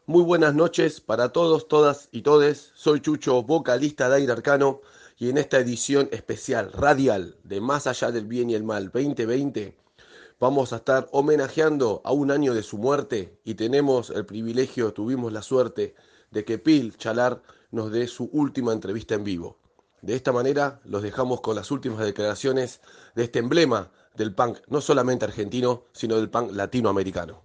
Muy buenas noches para todos, todas y todes. Soy Chucho, vocalista de Aire Arcano, y en esta edición especial radial de Más Allá del Bien y el Mal 2020 vamos a estar homenajeando a un año de su muerte y tenemos el privilegio, tuvimos la suerte de que Pil Chalar nos dé su última entrevista en vivo. De esta manera los dejamos con las últimas declaraciones de este emblema del punk, no solamente argentino, sino del punk latinoamericano.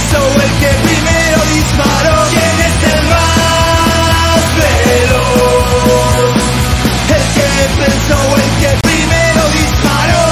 pensó o el que primero disparó? ¿Quién es el más veloz? El que pensó o el que primero disparó.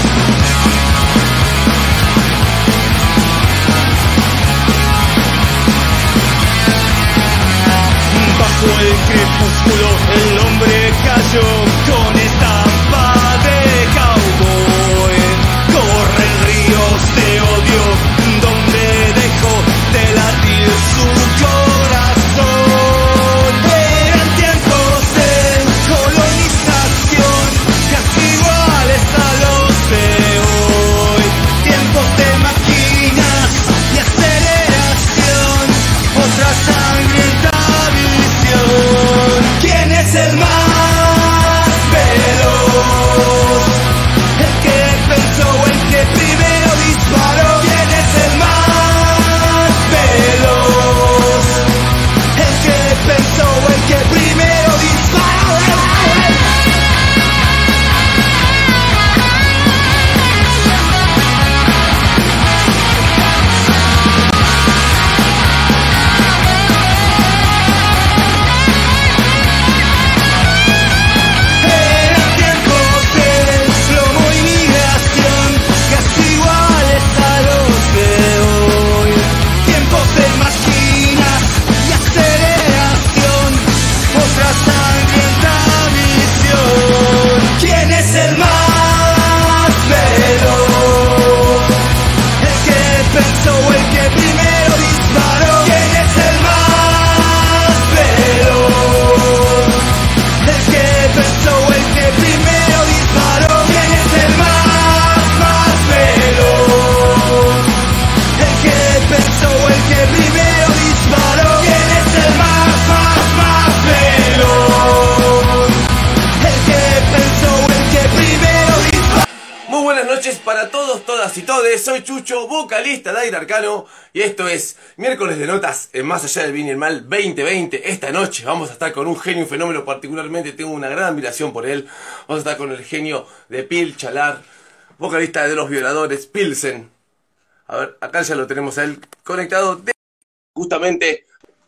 Bajo el crepúsculo el hombre cayó con estampa de cowboy. Corren ríos de odio donde dejó de latir su corazón. Eran tiempos de colonización casi iguales a los de hoy. Tiempos de máquinas y aceleración, otra sangrienta. ¿Quién es el más veloz? El que pensó o el que primero disparó. ¿Quién es el más veloz? El que pensó o el que primero disparó. ¿Quién es el más veloz? El que pensó o el que primero disparó. ¿Quién es el más veloz? El que pensó o el que primero disparó. ¿Quién es el más veloz? El que pensó o el que primero disparó. ¿Quién es el más veloz? El que pensó o el que primero disparó. Muy buenas noches para todos, todas y todes. Soy Chucho, vocalista de Aire Arcano, y esto es Miércoles de Notas en Más Allá del Bien y el Mal 2020. Esta noche vamos a estar con un genio, un fenómeno, particularmente tengo una gran admiración por él. Vamos a estar con el genio de Pil Chalar, vocalista de Los Violadores, Pilsen. A ver, acá ya lo tenemos a él conectado justamente.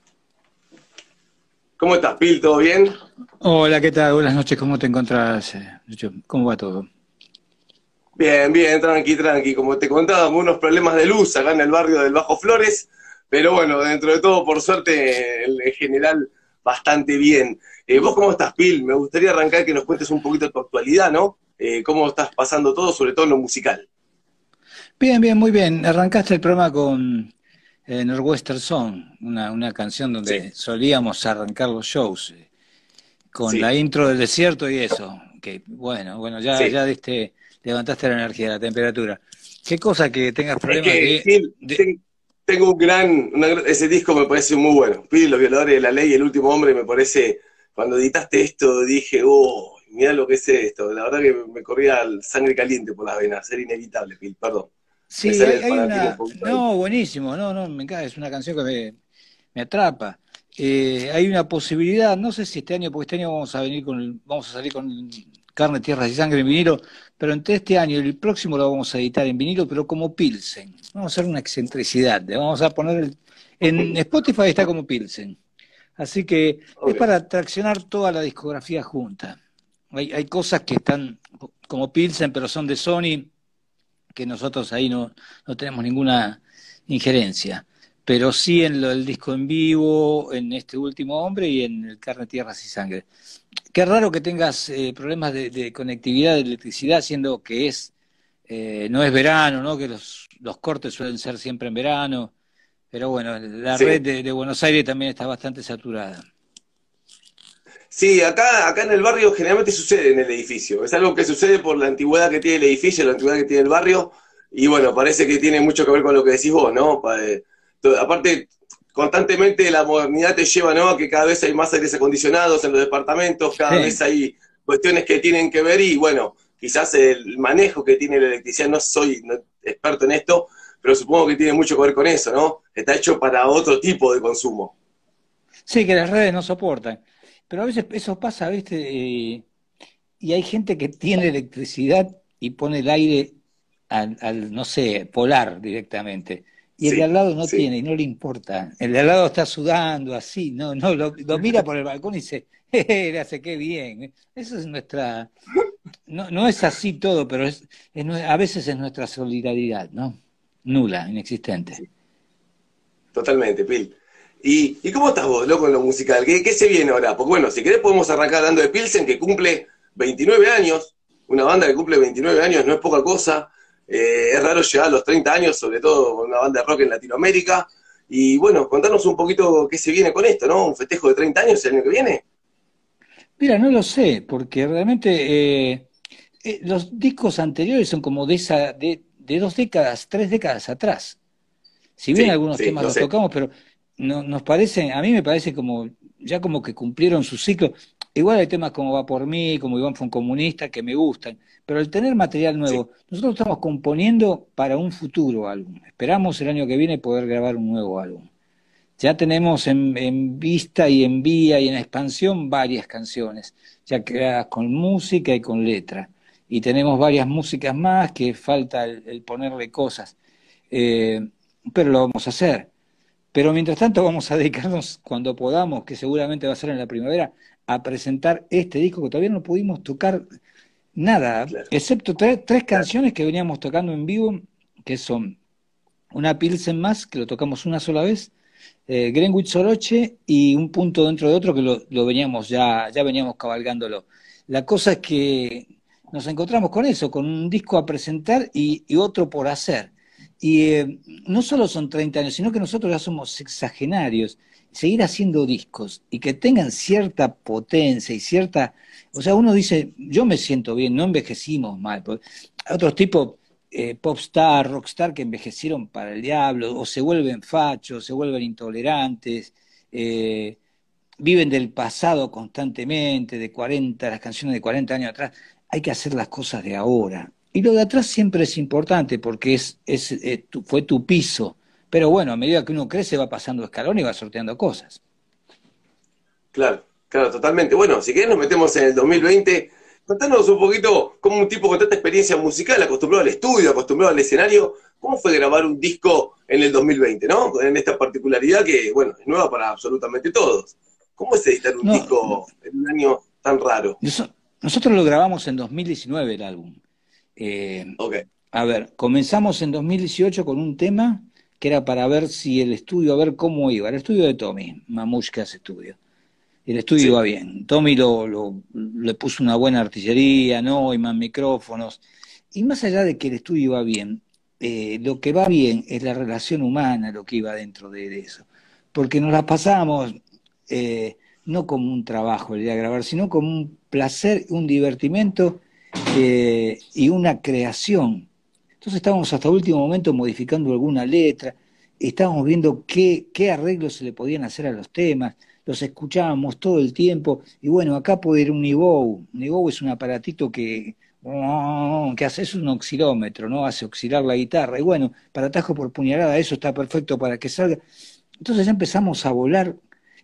¿Cómo estás, Pil? ¿Todo bien? Hola, ¿qué tal? Buenas noches, ¿cómo te encontrás, Lucho? ¿Cómo va todo? Bien, bien, tranqui, tranqui. Como te contaba, unos problemas de luz acá en el barrio del Bajo Flores, pero bueno, dentro de todo, por suerte, en general, bastante bien. ¿Vos cómo estás, Pil? Me gustaría arrancar que nos cuentes un poquito de tu actualidad, ¿no? ¿Cómo estás pasando todo, sobre todo en lo musical? Bien, bien, muy bien. Arrancaste el programa con Northwestern Song, una canción donde Sí, solíamos arrancar los shows, con la sí, intro del desierto y eso. Que bueno, sí. ya levantaste la energía, la temperatura. Qué cosa que tengas Es problemas que, Pil, de... tengo ese disco me parece muy bueno. Pil y los Violadores de la Ley, El Último Hombre, me parece, cuando editaste esto, dije, oh, mirá lo que es esto. La verdad que me corría sangre caliente por las venas, era inevitable, Pil, perdón. Me Sí, sale el hay fanatismo un una... poquito ahí. No, buenísimo, no, me encanta, es una canción que me atrapa. Hay una posibilidad, no sé si este año, porque este año vamos a salir con Carne, Tierras y Sangre en vinilo, pero entre este año y el próximo lo vamos a editar en vinilo, pero como Pilsen. Vamos a hacer una excentricidad, le vamos a poner en Spotify está como Pilsen. Así que es Ok. para traccionar toda la discografía junta. Hay cosas que están como Pilsen, pero son de Sony, que nosotros ahí no tenemos ninguna injerencia, pero sí en el disco en vivo, en este último hombre y en el Carne, Tierras y Sangre. Qué raro que tengas problemas de conectividad, de electricidad, siendo que no es verano, ¿no? Que los cortes suelen ser siempre en verano, pero bueno, la red Sí. de Buenos Aires también está bastante saturada. Sí, acá en el barrio generalmente sucede en el edificio. Es algo que sucede por la antigüedad que tiene el edificio, la antigüedad que tiene el barrio. Y bueno, parece que tiene mucho que ver con lo que decís vos, ¿no? Aparte, constantemente la modernidad te lleva, ¿no? A que cada vez hay más aires acondicionados en los departamentos, cada vez Sí, hay cuestiones que tienen que ver y bueno, quizás el manejo que tiene la electricidad, no soy experto en esto, pero supongo que tiene mucho que ver con eso, ¿no? Está hecho para otro tipo de consumo. sí, que las redes no soportan. Pero a veces eso pasa, ¿viste? Y hay gente que tiene electricidad y pone el aire no sé, polar directamente. y el de Sí, al lado no sí, tiene, y no le importa. El de al lado está sudando así, lo mira por el balcón y dice, le hace qué bien. Eso es nuestra, no es así todo, pero a veces es nuestra solidaridad, ¿no? Nula, inexistente. totalmente, Pil. ¿Y cómo estás vos, loco, en lo musical? ¿Qué se viene ahora? Porque bueno, si querés podemos arrancar hablando de Pilsen, que cumple 29 años. Una banda que cumple 29 años no es poca cosa. Es raro llegar a los 30 años, sobre todo con una banda de rock en Latinoamérica. Y bueno, contanos un poquito qué se viene con esto, ¿no? ¿Un festejo de 30 años el año que viene? Mira, no lo sé, porque realmente los discos anteriores son como de 2 décadas, 3 décadas atrás. Si bien Sí, algunos sí, temas lo los sé. tocamos, pero no, nos parece, a mí me parece como, ya como que cumplieron su ciclo. Igual hay temas como Va por mí, como Iván fue un comunista, que me gustan, pero al tener material Sí, nuevo, nosotros estamos componiendo para un futuro álbum. Esperamos el año que viene poder grabar un nuevo álbum. Ya tenemos en vista y en vía y en expansión varias canciones, ya creadas con música y con letra. Y tenemos varias músicas más que falta el ponerle cosas. Eh, pero lo vamos a hacer. Pero mientras tanto vamos a dedicarnos cuando podamos, que seguramente va a ser en la primavera, a presentar este disco que todavía no pudimos tocar nada, claro, excepto tres claro. canciones que veníamos tocando en vivo, que son una Pilsen más, que lo tocamos una sola vez, Greenwich Soroche y un punto dentro de otro que lo veníamos ya veníamos cabalgándolo. La cosa es que nos encontramos con eso, con un disco a presentar y otro por hacer. Y no solo son 30 años, sino que nosotros ya somos sexagenarios. Seguir haciendo discos y que tengan cierta potencia y cierta... O sea, uno dice, yo me siento bien, no envejecimos mal. Otros tipos popstar, rockstar que envejecieron para el diablo, o se vuelven fachos, se vuelven intolerantes, eh, viven del pasado constantemente, de 40, las canciones de 40 años atrás. Hay que hacer las cosas de ahora. Y lo de atrás siempre es importante porque fue tu piso. Pero bueno, a medida que uno crece va pasando escalón y va sorteando cosas. Claro, claro, totalmente. Bueno, si querés nos metemos en el 2020. Contanos un poquito cómo un tipo con tanta experiencia musical, acostumbrado al estudio, acostumbrado al escenario, cómo fue grabar un disco en el 2020, ¿no? En esta particularidad que, bueno, es nueva para absolutamente todos. ¿Cómo es editar un No, disco en un año tan raro? nosotros lo grabamos en 2019 el álbum. Eh, Ok, A ver, comenzamos en 2018 con un tema que era para ver si el estudio, a ver cómo iba. El estudio de Tommy, Mamushkas Estudio. El estudio iba sí, bien. Tommy le puso una buena artillería, ¿no? Y más micrófonos. Y más allá de que el estudio iba bien, lo que va bien es la relación humana, lo que iba dentro de eso. Porque nos la pasamos no como un trabajo el día de grabar, sino como un placer, un divertimento y una creación. Entonces estábamos hasta el último momento modificando alguna letra, estábamos viendo qué arreglos se le podían hacer a los temas, los escuchábamos todo el tiempo, y bueno, acá puede ir un Niveau. Un Niveau es un aparatito que hace, es un oscilómetro, ¿no? Hace oscilar la guitarra, y bueno, para atajo por puñalada, eso está perfecto para que salga. Entonces ya empezamos a volar,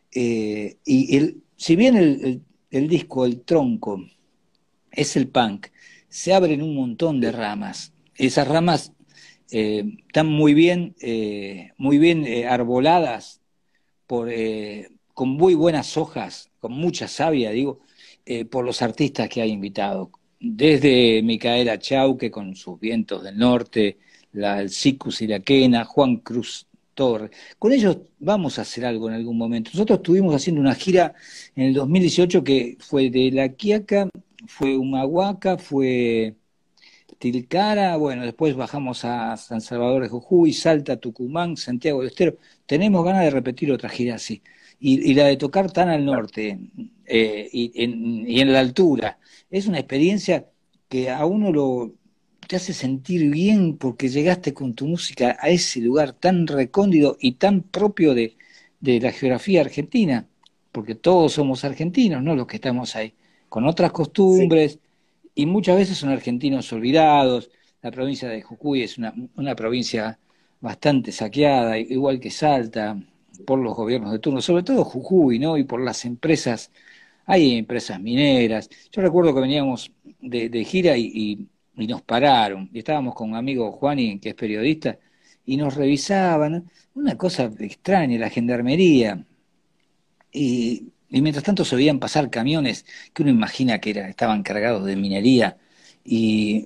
si bien el disco, el tronco, es el punk, se abren un montón de sí, ramas. Esas ramas están muy bien arboladas con muy buenas hojas, con mucha savia, digo, por los artistas que hay invitados. Desde Micaela Chauque con sus vientos del norte, el Sicus y la Quena, Juan Cruz Torre. Con ellos vamos a hacer algo en algún momento. Nosotros estuvimos haciendo una gira en el 2018 que fue de La Quiaca, fue Humahuaca, fue Tilcara, bueno, después bajamos a San Salvador de Jujuy, Salta, Tucumán, Santiago del Estero. Tenemos ganas de repetir otra gira así. Y la de tocar tan al claro. norte y en la altura. Es una experiencia que a uno te hace sentir bien porque llegaste con tu música a ese lugar tan recóndito y tan propio de la geografía argentina, porque todos somos argentinos, ¿no? Los que estamos ahí, con otras Sí, costumbres, y muchas veces son argentinos olvidados. La provincia de Jujuy es una provincia bastante saqueada, igual que Salta, por los gobiernos de turno, sobre todo Jujuy, ¿no? Y por las empresas, hay empresas mineras. Yo recuerdo que veníamos de gira y nos pararon, y estábamos con un amigo Juani, que es periodista, y nos revisaban, una cosa extraña, la gendarmería. Y mientras tanto se veían pasar camiones que uno imagina que estaban cargados de minería y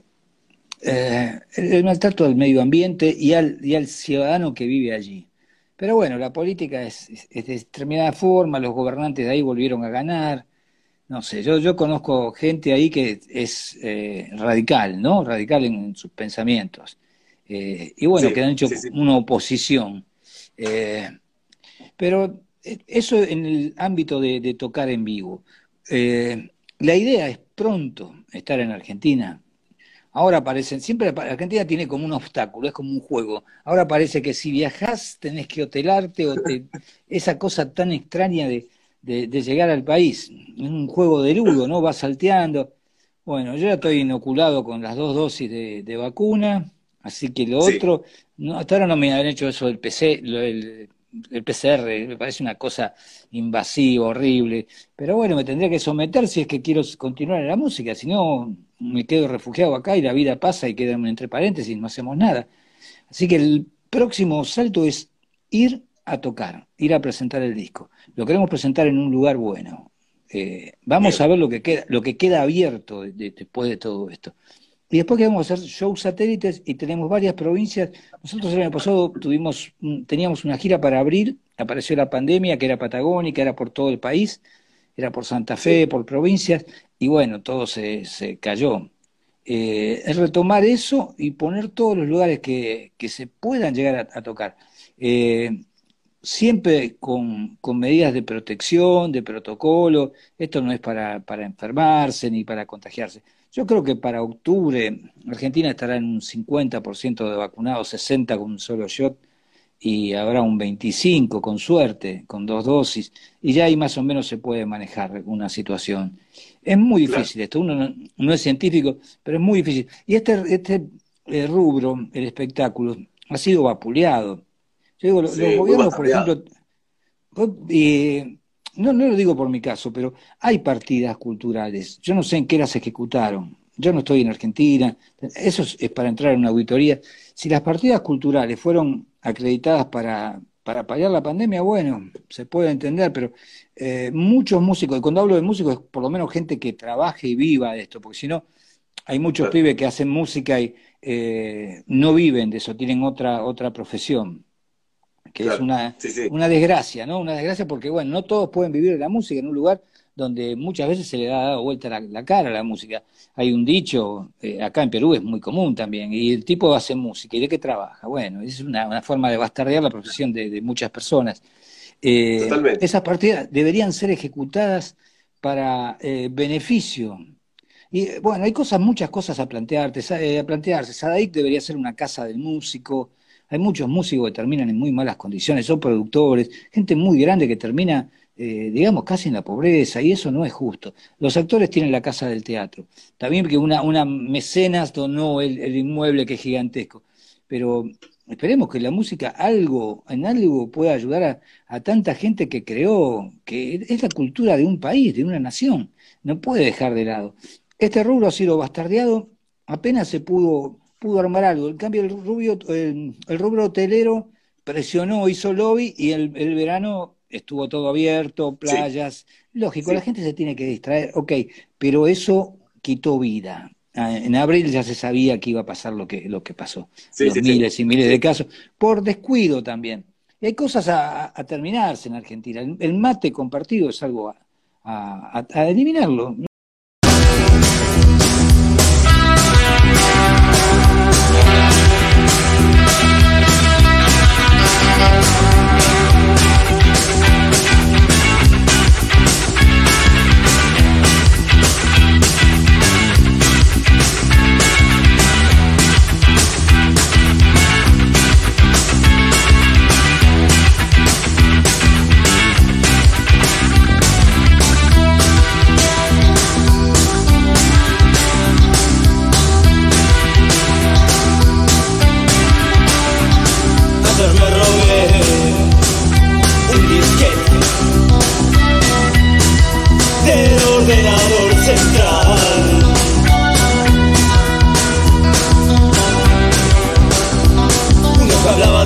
el maltrato al medio ambiente y al ciudadano que vive allí. Pero bueno, la política es de determinada forma, los gobernantes de ahí volvieron a ganar. No sé, yo conozco gente ahí que es radical, ¿no? Radical en sus pensamientos. Y bueno, Sí, que han hecho sí, sí. una oposición. Eh, pero eso en el ámbito de tocar en vivo. La idea es pronto estar en Argentina. Ahora parecen, siempre Argentina tiene como un obstáculo, es como un juego. Ahora parece que si viajás tenés que hotelarte esa cosa tan extraña de llegar al país. Es un juego de ludo, ¿no? Vas salteando. Bueno, yo ya estoy inoculado con las 2 dosis de vacuna, así que lo Sí, otro, no, hasta ahora no me han hecho eso del PC, el PCR, me parece una cosa invasiva, horrible. Pero bueno, me tendría que someter si es que quiero continuar en la música, si no me quedo refugiado acá y la vida pasa y queda entre paréntesis, no hacemos nada. Así que el próximo salto es ir a tocar, ir a presentar el disco. Lo queremos presentar en un lugar bueno. Vamos bien, a ver lo que queda abierto después de todo esto. Y después que vamos a hacer shows satélites y tenemos varias provincias. Nosotros el año pasado teníamos una gira para abril, apareció la pandemia, que era patagónica, era por todo el país, era por Santa Fe, sí, por provincias, y bueno, todo se cayó. Es retomar eso y poner todos los lugares que se puedan llegar a tocar. Eh, Siempre con medidas de protección, de protocolo. Esto no es para enfermarse ni para contagiarse. Yo creo que para octubre Argentina estará en un 50% de vacunados, 60 con un solo shot, y habrá un 25 con suerte, con 2 dosis, y ya ahí más o menos se puede manejar una situación. Es muy claro. difícil esto, uno no es científico, pero es muy difícil. Y este rubro, el espectáculo, ha sido vapuleado. Yo digo, los Sí, muy gobiernos, por bastardeado. ejemplo, no lo digo por mi caso, pero hay partidas culturales. Yo no sé en qué las ejecutaron. Yo no estoy en Argentina. Eso es para entrar en una auditoría. Si las partidas culturales fueron acreditadas para paliar la pandemia, bueno, se puede entender, pero muchos músicos, y cuando hablo de músicos es por lo menos gente que trabaje y viva de esto, porque si no, hay muchos Claro, pibes que hacen música y no viven de eso, tienen otra profesión que es claro. Sí, sí, una desgracia, ¿no? Una desgracia porque, bueno, no todos pueden vivir de la música en un lugar donde muchas veces se le da dado vuelta la cara a la música. Hay un dicho, acá en Perú es muy común también, y el tipo hace música, ¿y de qué trabaja? Bueno, es una forma de bastardear la profesión de muchas personas. totalmente. Esas partidas deberían ser ejecutadas para beneficio. Y bueno, hay muchas cosas a plantearse. Sadaic debería ser una casa del músico. Hay muchos músicos que terminan en muy malas condiciones, son productores, gente muy grande que termina, digamos, casi en la pobreza, y eso no es justo. Los actores tienen la casa del teatro. También que una mecenas donó el inmueble que es gigantesco. Pero esperemos que la música en algo pueda ayudar a tanta gente que creó, que es la cultura de un país, de una nación. No puede dejar de lado. Este rubro ha sido bastardeado, apenas pudo armar algo. En cambio, el rubro hotelero presionó, hizo lobby y el verano estuvo todo abierto, Sí, playas. Lógico, la sí, gente se tiene que distraer, ok, pero eso quitó vida. En abril ya se sabía que iba a pasar lo que pasó, sí, los sí, sí, miles y miles de sí. casos, por descuido también. Y hay cosas a terminarse en Argentina. El mate compartido es algo a eliminarlo. Ayer me robé un disquete del ordenador central. Uno que hablaba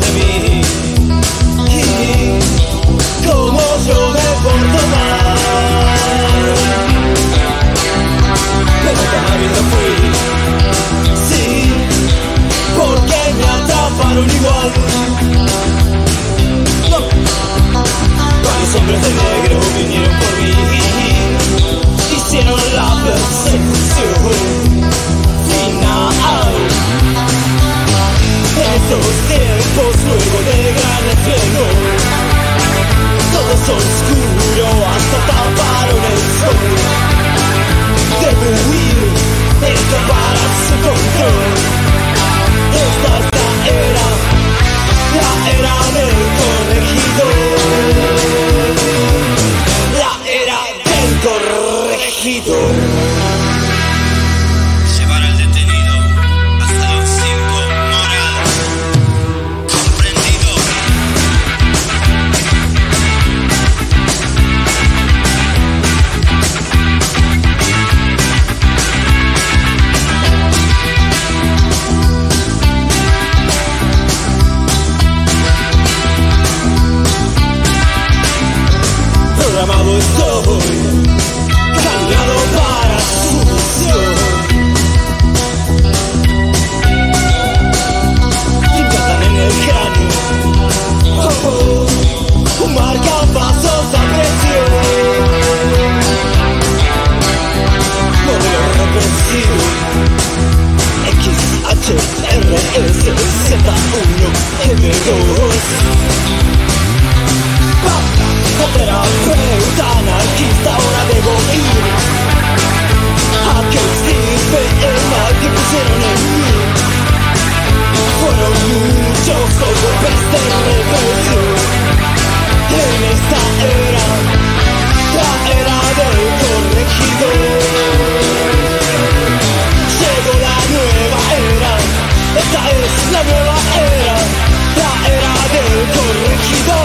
buenos tiempos luego de gran estreno. Todo es oscuro hasta taparon el sol. Debo huir, escapar a su control. Esta es la era del corregidor. La era del corregidor. Llevar al detenido hasta los 5 morados. ¿Comprendido? Programado estoy, cambiado para su misión. Implantan en el cráneo, marcapasos a presión. Modelo represivo, XHRS Z1 M2. Terapeuta anarquista, ahora debo ir. ¿A qué sirve el mal que pusieron en mí? Fueron muchos los golpes de represión. En esta era, la era del corregidor. Llegó la nueva era, esta es la nueva era, la era del corregidor.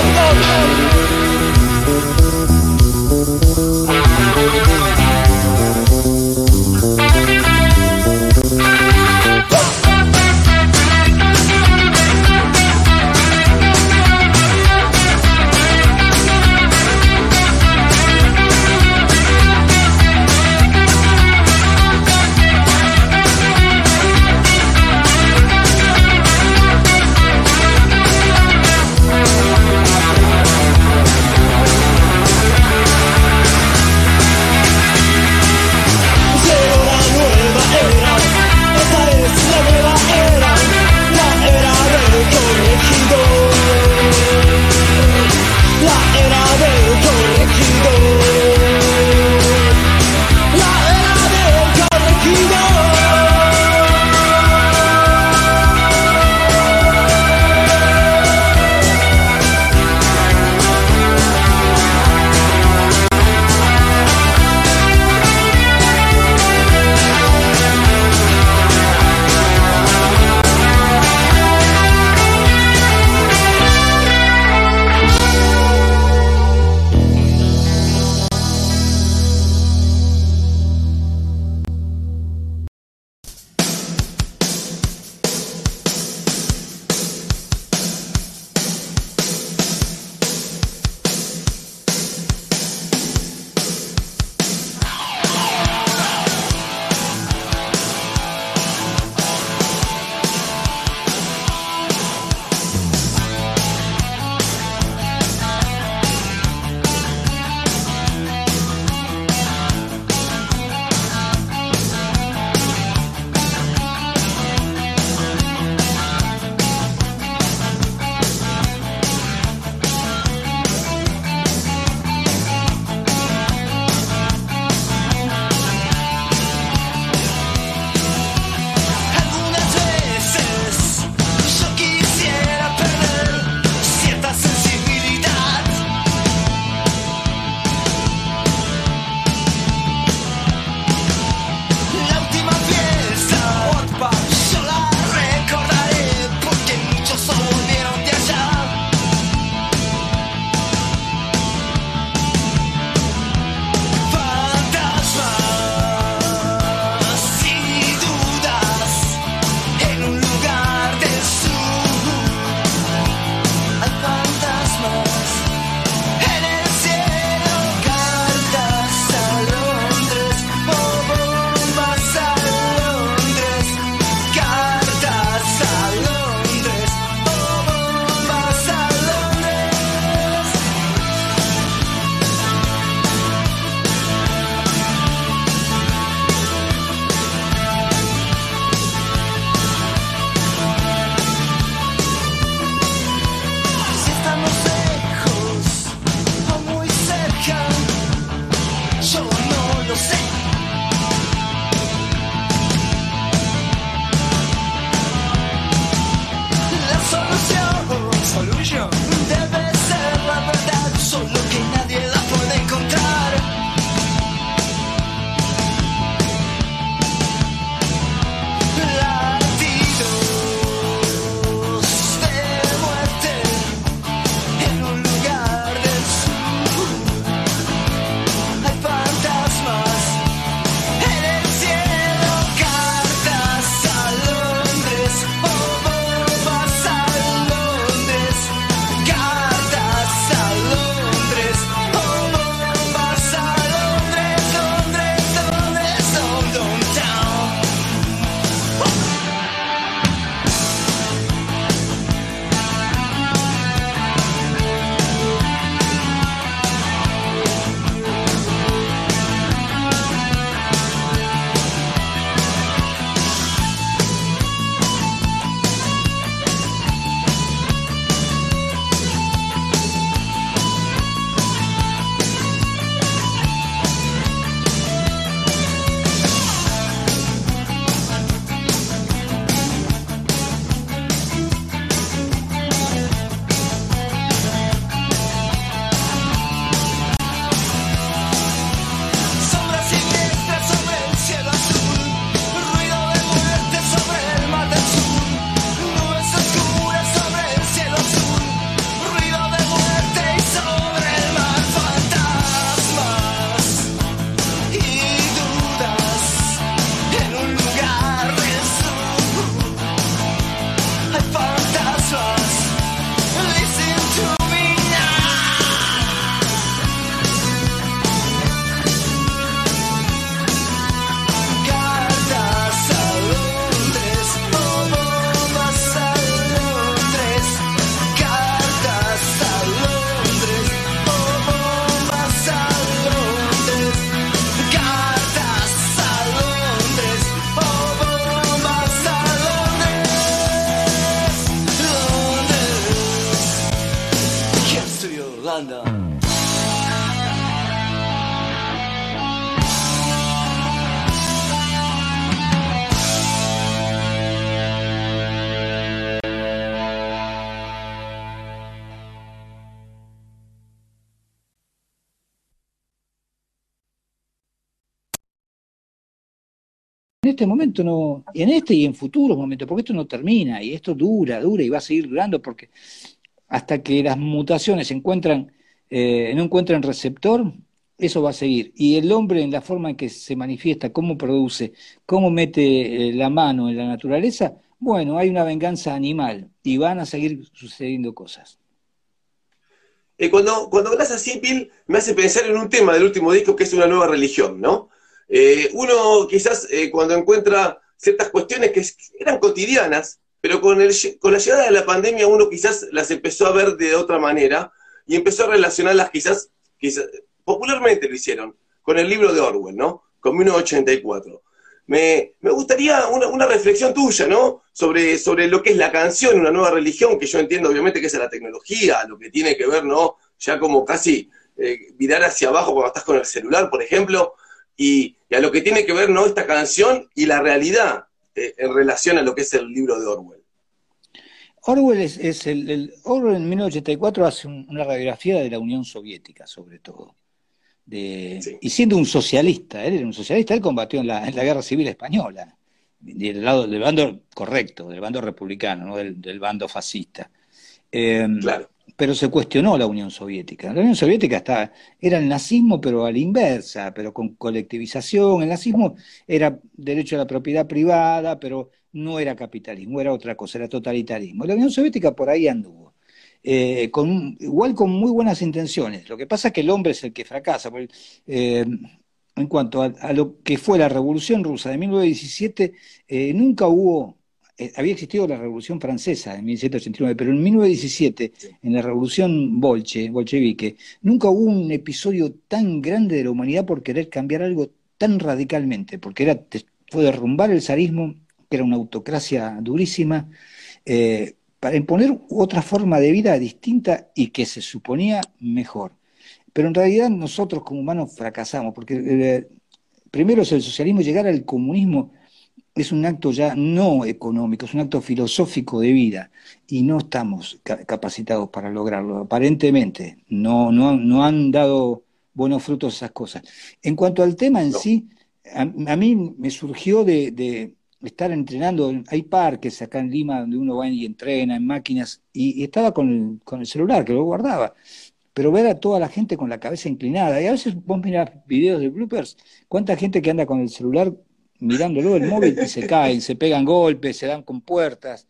pasando. En este momento no, en este y en futuros momentos, porque esto no termina y esto dura, dura y va a seguir durando porque hasta que las mutaciones encuentran, no encuentran receptor, eso va a seguir. Y el hombre en la forma en que se manifiesta, cómo produce, cómo mete la mano en la naturaleza, bueno, hay una venganza animal y van a seguir sucediendo cosas. Cuando hablas así, Pil, me hace pensar en un tema del último disco que es una nueva religión, ¿no? Uno quizás cuando encuentra ciertas cuestiones que eran cotidianas, pero con la llegada de la pandemia uno quizás las empezó a ver de otra manera y empezó a relacionarlas quizás popularmente lo hicieron, con el libro de Orwell, ¿no? Con 1984. Me gustaría una reflexión tuya, ¿no? Sobre lo que es la canción, una nueva religión, que yo entiendo obviamente que es la tecnología, lo que tiene que ver, ¿no? Ya como casi virar hacia abajo cuando estás con el celular, por ejemplo, y a lo que tiene que ver, ¿no? Esta canción y la realidad en relación a lo que es el libro de Orwell. Orwell Orwell en 1984 hace una radiografía de la Unión Soviética, sobre todo. Sí, Y siendo un socialista, él era un socialista, él combatió en la Guerra Civil Española, del bando correcto, del bando republicano, no del bando fascista. Eh, claro. pero se cuestionó la Unión Soviética. La Unión Soviética era el nazismo, pero a la inversa, pero con colectivización. El nazismo era derecho a la propiedad privada, pero no era capitalismo, era otra cosa, era totalitarismo. La Unión Soviética por ahí anduvo. Igual con muy buenas intenciones. Lo que pasa es que el hombre es el que fracasa. En cuanto a lo que fue la Revolución Rusa de 1917, nunca hubo, había existido la Revolución Francesa en 1789, pero en 1917, en la Revolución bolchevique, nunca hubo un episodio tan grande de la humanidad por querer cambiar algo tan radicalmente, porque fue derrumbar el zarismo, que era una autocracia durísima, para imponer otra forma de vida distinta y que se suponía mejor. Pero en realidad nosotros como humanos fracasamos, porque primero es el socialismo, llegar al comunismo es un acto ya no económico, es un acto filosófico de vida y no estamos capacitados para lograrlo. Aparentemente no han dado buenos frutos esas cosas. En cuanto al tema en No. sí, a mí me surgió de estar entrenando, hay parques acá en Lima donde uno va y entrena en máquinas y estaba con el celular que lo guardaba, pero ver a toda la gente con la cabeza inclinada, y a veces vos mirás videos de bloopers, cuánta gente que anda con el celular mirándolo, el móvil, y se caen, se pegan golpes, se dan con puertas,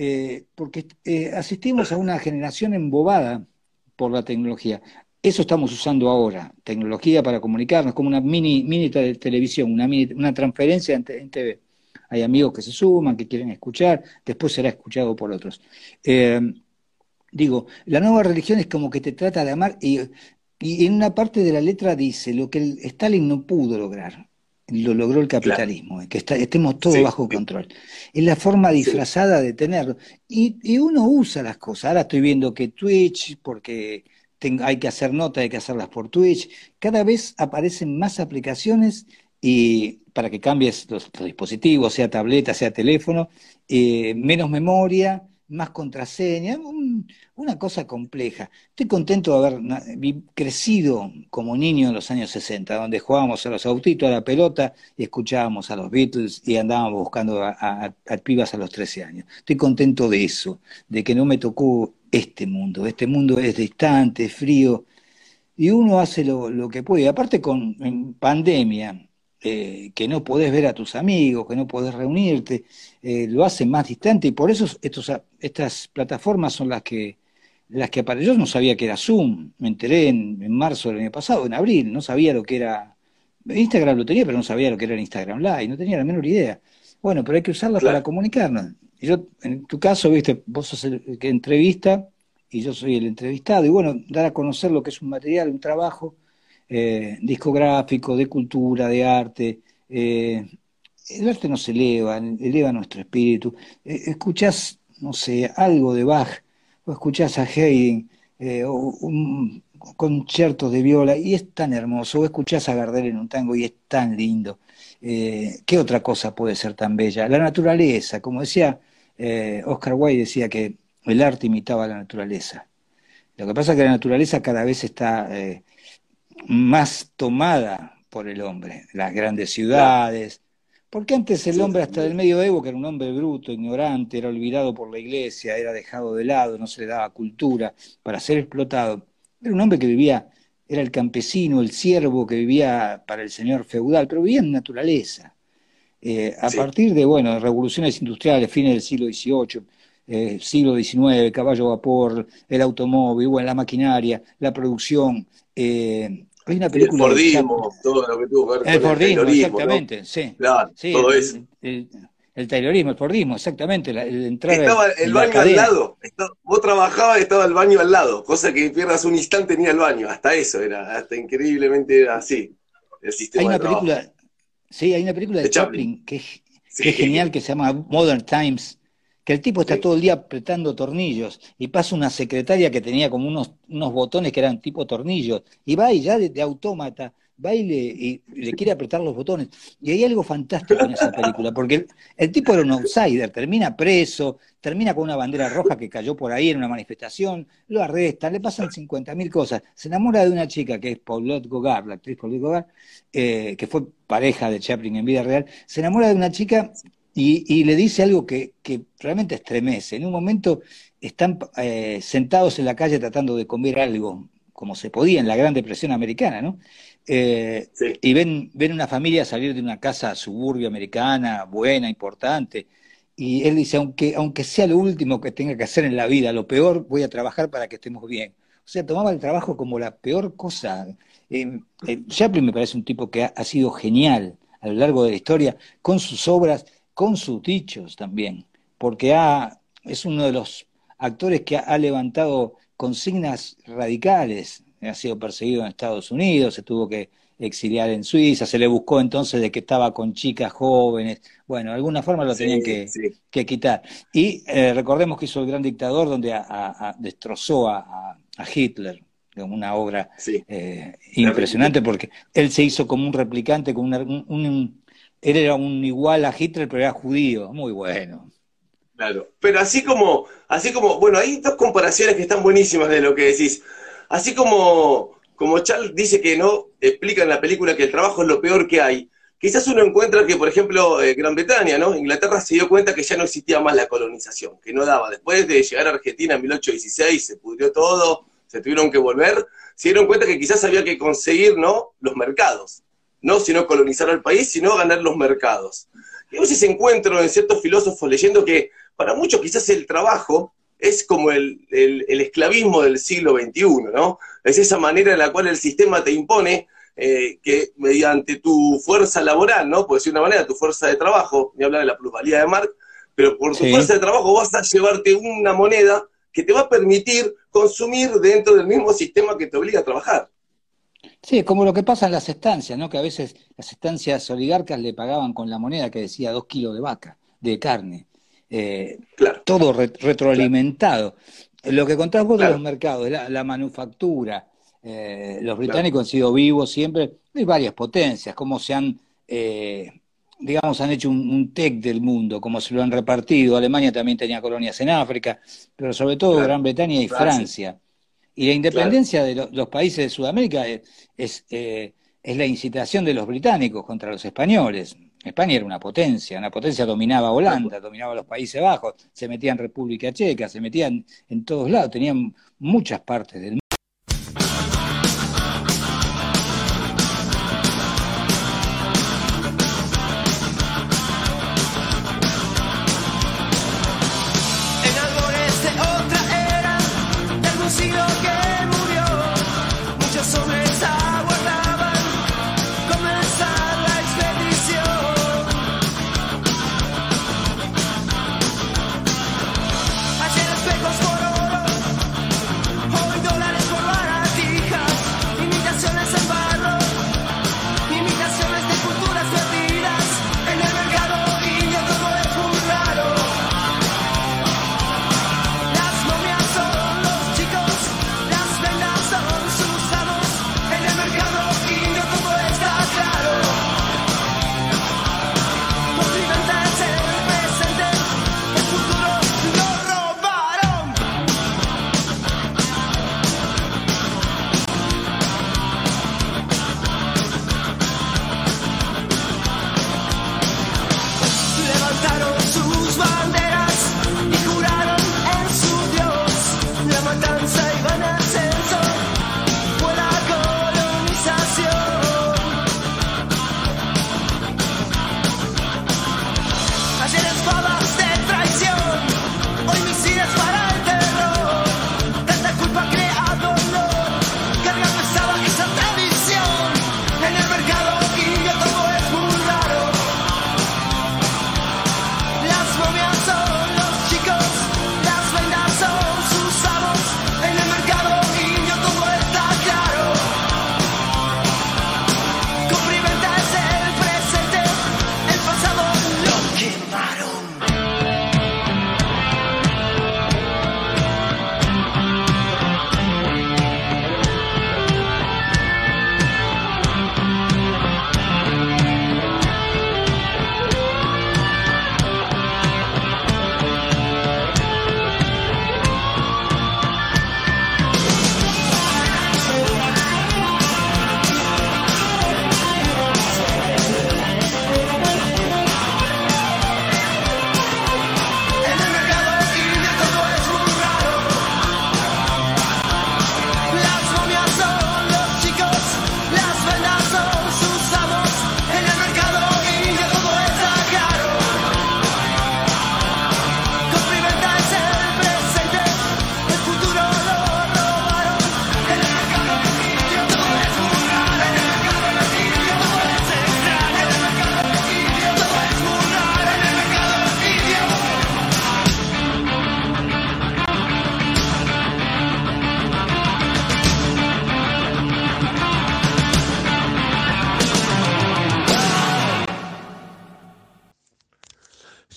porque asistimos a una generación embobada por la tecnología. Eso estamos usando ahora, tecnología para comunicarnos, como una mini televisión, una transferencia en TV. Hay amigos que se suman, que quieren escuchar, después será escuchado por otros. Eh, Digo, la nueva religión es como que te trata de amar y en una parte de la letra dice lo que Stalin no pudo lograr, lo logró el Claro. capitalismo, que estemos todos Sí, bajo control. Es la forma sí, disfrazada de tenerlo. Y uno usa las cosas. Ahora estoy viendo que Twitch, porque hay que hacer notas, hay que hacerlas por Twitch. Cada vez aparecen más aplicaciones y para que cambies los dispositivos, sea tableta, sea teléfono, menos memoria, más contraseña, una cosa compleja. Estoy contento de haber crecido como niño en los años 60, donde jugábamos a los autitos, a la pelota, y escuchábamos a los Beatles y andábamos buscando a pibas a los 13 años. Estoy contento de eso, de que no me tocó este mundo. Este mundo es distante, es frío, y uno hace lo que puede. Aparte en pandemia, que no podés ver a tus amigos, que no podés reunirte, lo hace más distante y por eso estas plataformas son las que aparecen. Yo no sabía que era Zoom, me enteré en marzo del año pasado, en abril, no sabía lo que era. Instagram lo tenía, pero no sabía lo que era el Instagram Live, no tenía la menor idea. Bueno, pero hay que usarla para claro. comunicarnos. Y yo, en tu caso, viste, vos sos el que entrevista y yo soy el entrevistado, y bueno, dar a conocer lo que es un material, un trabajo discográfico, de cultura, de arte. El arte nos eleva nuestro espíritu. Escuchás, no sé, algo de Bach, o escuchás a Haydn, conciertos de viola, y es tan hermoso. Vos escuchás a Gardel en un tango y es tan lindo. ¿Qué otra cosa puede ser tan bella? La naturaleza, como decía Oscar Wilde, decía que el arte imitaba a la naturaleza. Lo que pasa es que la naturaleza cada vez está más tomada por el hombre, las grandes Claro, ciudades, porque antes el sí, hombre hasta el medioevo, que era un hombre bruto, ignorante, era olvidado por la iglesia, era dejado de lado, no se le daba cultura para ser explotado. Era un hombre que vivía, era el campesino, el siervo que vivía para el señor feudal, pero vivía en naturaleza. A sí. partir de, bueno, revoluciones industriales, fines del siglo XVIII, siglo XIX, caballo a vapor, el automóvil, bueno, la maquinaria, la producción. Hay una Y el película de Chaplin, Fordismo, todo lo que tuvo que ver el con el Fordismo, Taylorismo, ¿no? exactamente, sí. Claro, Sí, todo eso. el Taylorismo, el Fordismo, exactamente, el entrar Estaba el en la baño al cadena. lado. Vos trabajabas y estaba el baño al lado. Cosa que pierdas un instante tenía el baño. Hasta eso era, hasta increíblemente era así. El Hay sistema de una trabajo. película, sí, hay una película De de Chaplin. Chaplin que es genial, Sí, que se llama Modern Times, que el tipo está sí. todo el día apretando tornillos y pasa una secretaria que tenía como unos botones que eran tipo tornillos y va y ya de autómata, va y le quiere apretar los botones. Y hay algo fantástico en esa película, porque el tipo era un outsider, termina preso, termina con una bandera roja que cayó por ahí en una manifestación, lo arrestan, le pasan 50.000 cosas, se enamora de una chica que es Paulette Goddard, la actriz Paulette Goddard, que fue pareja de Chaplin en vida real, se enamora de una chica y le dice algo que realmente estremece. En un momento están sentados en la calle tratando de comer algo, como se podía en la Gran Depresión americana, ¿no? Sí. Y ven una familia salir de una casa suburbio americana, buena, importante, y él dice, aunque sea lo último que tenga que hacer en la vida, lo peor, voy a trabajar para que estemos bien. O sea, tomaba el trabajo como la peor cosa. Chaplin me parece un tipo que ha sido genial a lo largo de la historia, con sus obras, con sus dichos también, porque es uno de los actores que ha levantado consignas radicales. Ha sido perseguido en Estados Unidos, se tuvo que exiliar en Suiza, se le buscó entonces de que estaba con chicas jóvenes. Bueno, de alguna forma lo tenían Sí, sí. que quitar. Y recordemos que hizo El Gran Dictador, donde destrozó a Hitler, una obra Sí. Terrible. impresionante, porque él se hizo como un replicante, como él era un igual a Hitler, pero era judío, muy bueno. Claro. Pero así como, bueno, hay dos comparaciones que están buenísimas de lo que decís. Así como Charles dice que no explica en la película que el trabajo es lo peor que hay, quizás uno encuentra que, por ejemplo, Gran Bretaña, ¿no? Inglaterra se dio cuenta que ya no existía más la colonización, que no daba. Después de llegar a Argentina en 1816, se pudrió todo, se tuvieron que volver, se dieron cuenta que quizás había que conseguir, ¿no? Los mercados. No sino colonizar al país, sino ganar los mercados. Y a veces encuentro en ciertos filósofos leyendo que para muchos quizás el trabajo es como el esclavismo del siglo XXI, ¿no? Es esa manera en la cual el sistema te impone que mediante tu fuerza laboral, ¿no? Por decir de una manera, tu fuerza de trabajo, ni hablar de la plusvalía de Marx, pero por tu fuerza Sí. de trabajo vas a llevarte una moneda que te va a permitir consumir dentro del mismo sistema que te obliga a trabajar. Sí, como lo que pasa en las estancias, ¿no? Que a veces las estancias oligarcas le pagaban con la moneda que decía 2 kilos de vaca, de carne. Eh, Claro, Todo claro, retroalimentado. Lo que contás vos de los claro, mercados, la manufactura, los claro. británicos han sido vivos siempre, hay varias potencias, cómo se han, digamos, han hecho un TEC del mundo, cómo se lo han repartido. Alemania también tenía colonias en África, pero sobre todo Claro. Gran Bretaña y Francia, Francia. Y la claro. independencia de los países de Sudamérica es la incitación de los británicos contra los españoles. España era una potencia dominaba Holanda, dominaba los Países Bajos, se metía en República Checa, se metían en todos lados, tenían muchas partes del mundo. En albores de otra era, de algún siglo que murió, muchos hombres aguardaban comenzar la expedición. Ayer espejos por oro, hoy dólares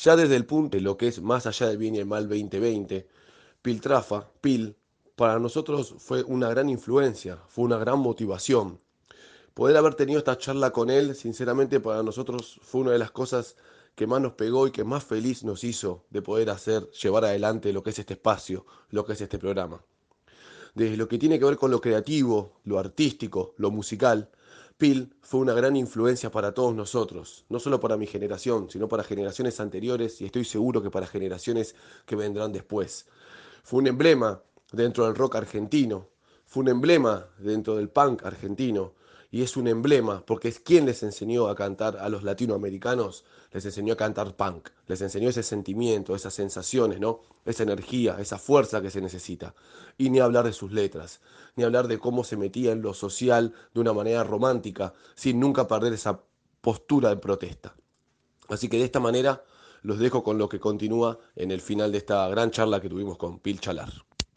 Ya desde el punto de lo que es Más allá del bien y el mal 2020, Piltrafa, Pil, para nosotros fue una gran influencia, fue una gran motivación. Poder haber tenido esta charla con él, sinceramente para nosotros fue una de las cosas que más nos pegó y que más feliz nos hizo de poder hacer, llevar adelante lo que es este espacio, lo que es este programa. Desde lo que tiene que ver con lo creativo, lo artístico, lo musical, Pil fue una gran influencia para todos nosotros, no solo para mi generación, sino para generaciones anteriores y estoy seguro que para generaciones que vendrán después. Fue un emblema dentro del rock argentino, fue un emblema dentro del punk argentino y es un emblema porque es quien les enseñó a cantar a los latinoamericanos, les enseñó a cantar punk, les enseñó ese sentimiento, esas sensaciones, ¿no? Esa energía, esa fuerza que se necesita. Y ni hablar de sus letras, ni hablar de cómo se metía en lo social de una manera romántica, sin nunca perder esa postura de protesta. Así que de esta manera los dejo con lo que continúa en el final de esta gran charla que tuvimos con Pil Chalar.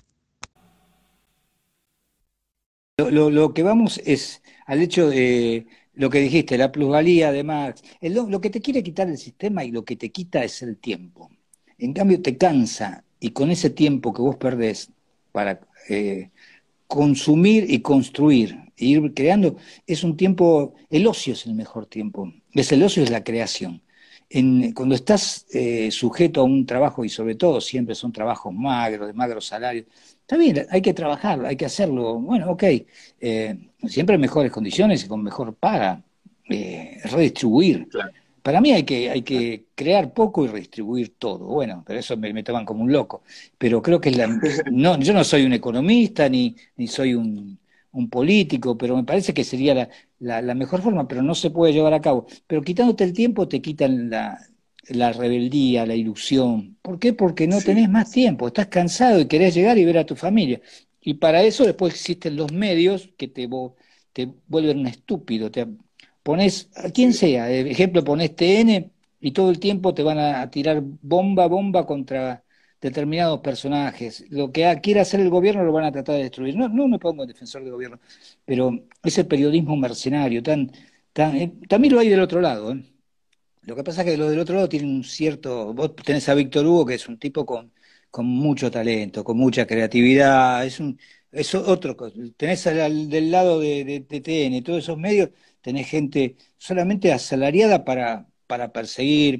Lo que vamos es al hecho de lo que dijiste, la plusvalía de Marx. Lo que te quiere quitar el sistema y lo que te quita es el tiempo. En cambio te cansa y con ese tiempo que vos perdés para consumir y construir, e ir creando, es un tiempo, el ocio es el mejor tiempo, el ocio es la creación. Cuando estás sujeto a un trabajo, y sobre todo siempre son trabajos magros, de magros salarios, está bien, hay que trabajar, hay que hacerlo, bueno, ok, siempre en mejores condiciones y con mejor paga, redistribuir. Claro. Para mí hay que crear poco y redistribuir todo. Bueno, pero eso me toman como un loco. Pero creo que no, yo no soy un economista ni soy un político, pero me parece que sería la mejor forma, pero no se puede llevar a cabo. Pero quitándote el tiempo te quitan la rebeldía, la ilusión. ¿Por qué? Porque no tenés más tiempo, estás cansado y querés llegar y ver a tu familia. Y para eso después existen los medios que te vuelven un estúpido, pones a quien sea, de ejemplo, pones TN y todo el tiempo te van a tirar bomba contra determinados personajes. Lo que quiera hacer el gobierno lo van a tratar de destruir. No me pongo en defensor del gobierno, pero ese periodismo mercenario, también lo hay del otro lado, ¿eh? Lo que pasa es que los del otro lado tienen un cierto... Vos tenés a Víctor Hugo, que es un tipo con mucho talento, con mucha creatividad, es otro... Tenés del lado de TN, todos esos medios, tenés gente solamente asalariada para perseguir,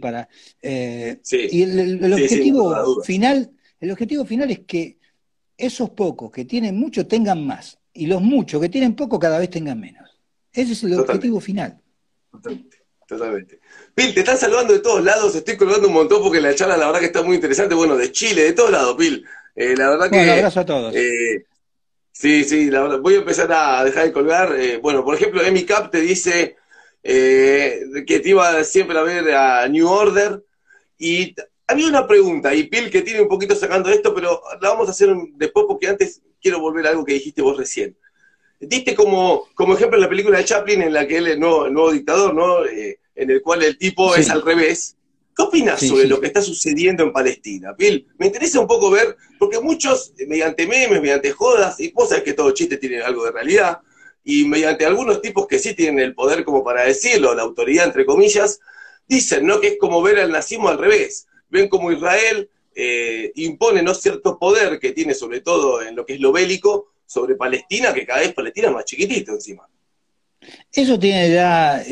y el objetivo final, es que esos pocos que tienen mucho tengan más, y los muchos que tienen poco cada vez tengan menos. Ese es el objetivo final. Totalmente. Pil, te están saludando de todos lados, estoy colgando un montón porque la charla la verdad que está muy interesante, bueno, de Chile, de todos lados, Pil. La verdad que... Bueno, abrazo a todos. Sí, la verdad, voy a empezar a dejar de colgar. Bueno, por ejemplo, Emi Cap te dice que te iba siempre a ver a New Order. Y había una pregunta, y Pil que tiene un poquito sacando esto, pero la vamos a hacer después porque antes quiero volver a algo que dijiste vos recién. Diste como ejemplo la película de Chaplin en la que él es el nuevo dictador, ¿no? En el cual el tipo es al revés. ¿Qué opinas sobre lo que está sucediendo en Palestina, Pil? Me interesa un poco ver, porque muchos, mediante memes, mediante jodas, y vos sabés que todo chiste tiene algo de realidad, y mediante algunos tipos que sí tienen el poder como para decirlo, la autoridad entre comillas, dicen, ¿no? Que es como ver al nazismo al revés. Ven como Israel impone, ¿no?, cierto poder que tiene sobre todo en lo que es lo bélico, sobre Palestina, que cada vez Palestina es más chiquitito encima. Eso tiene ya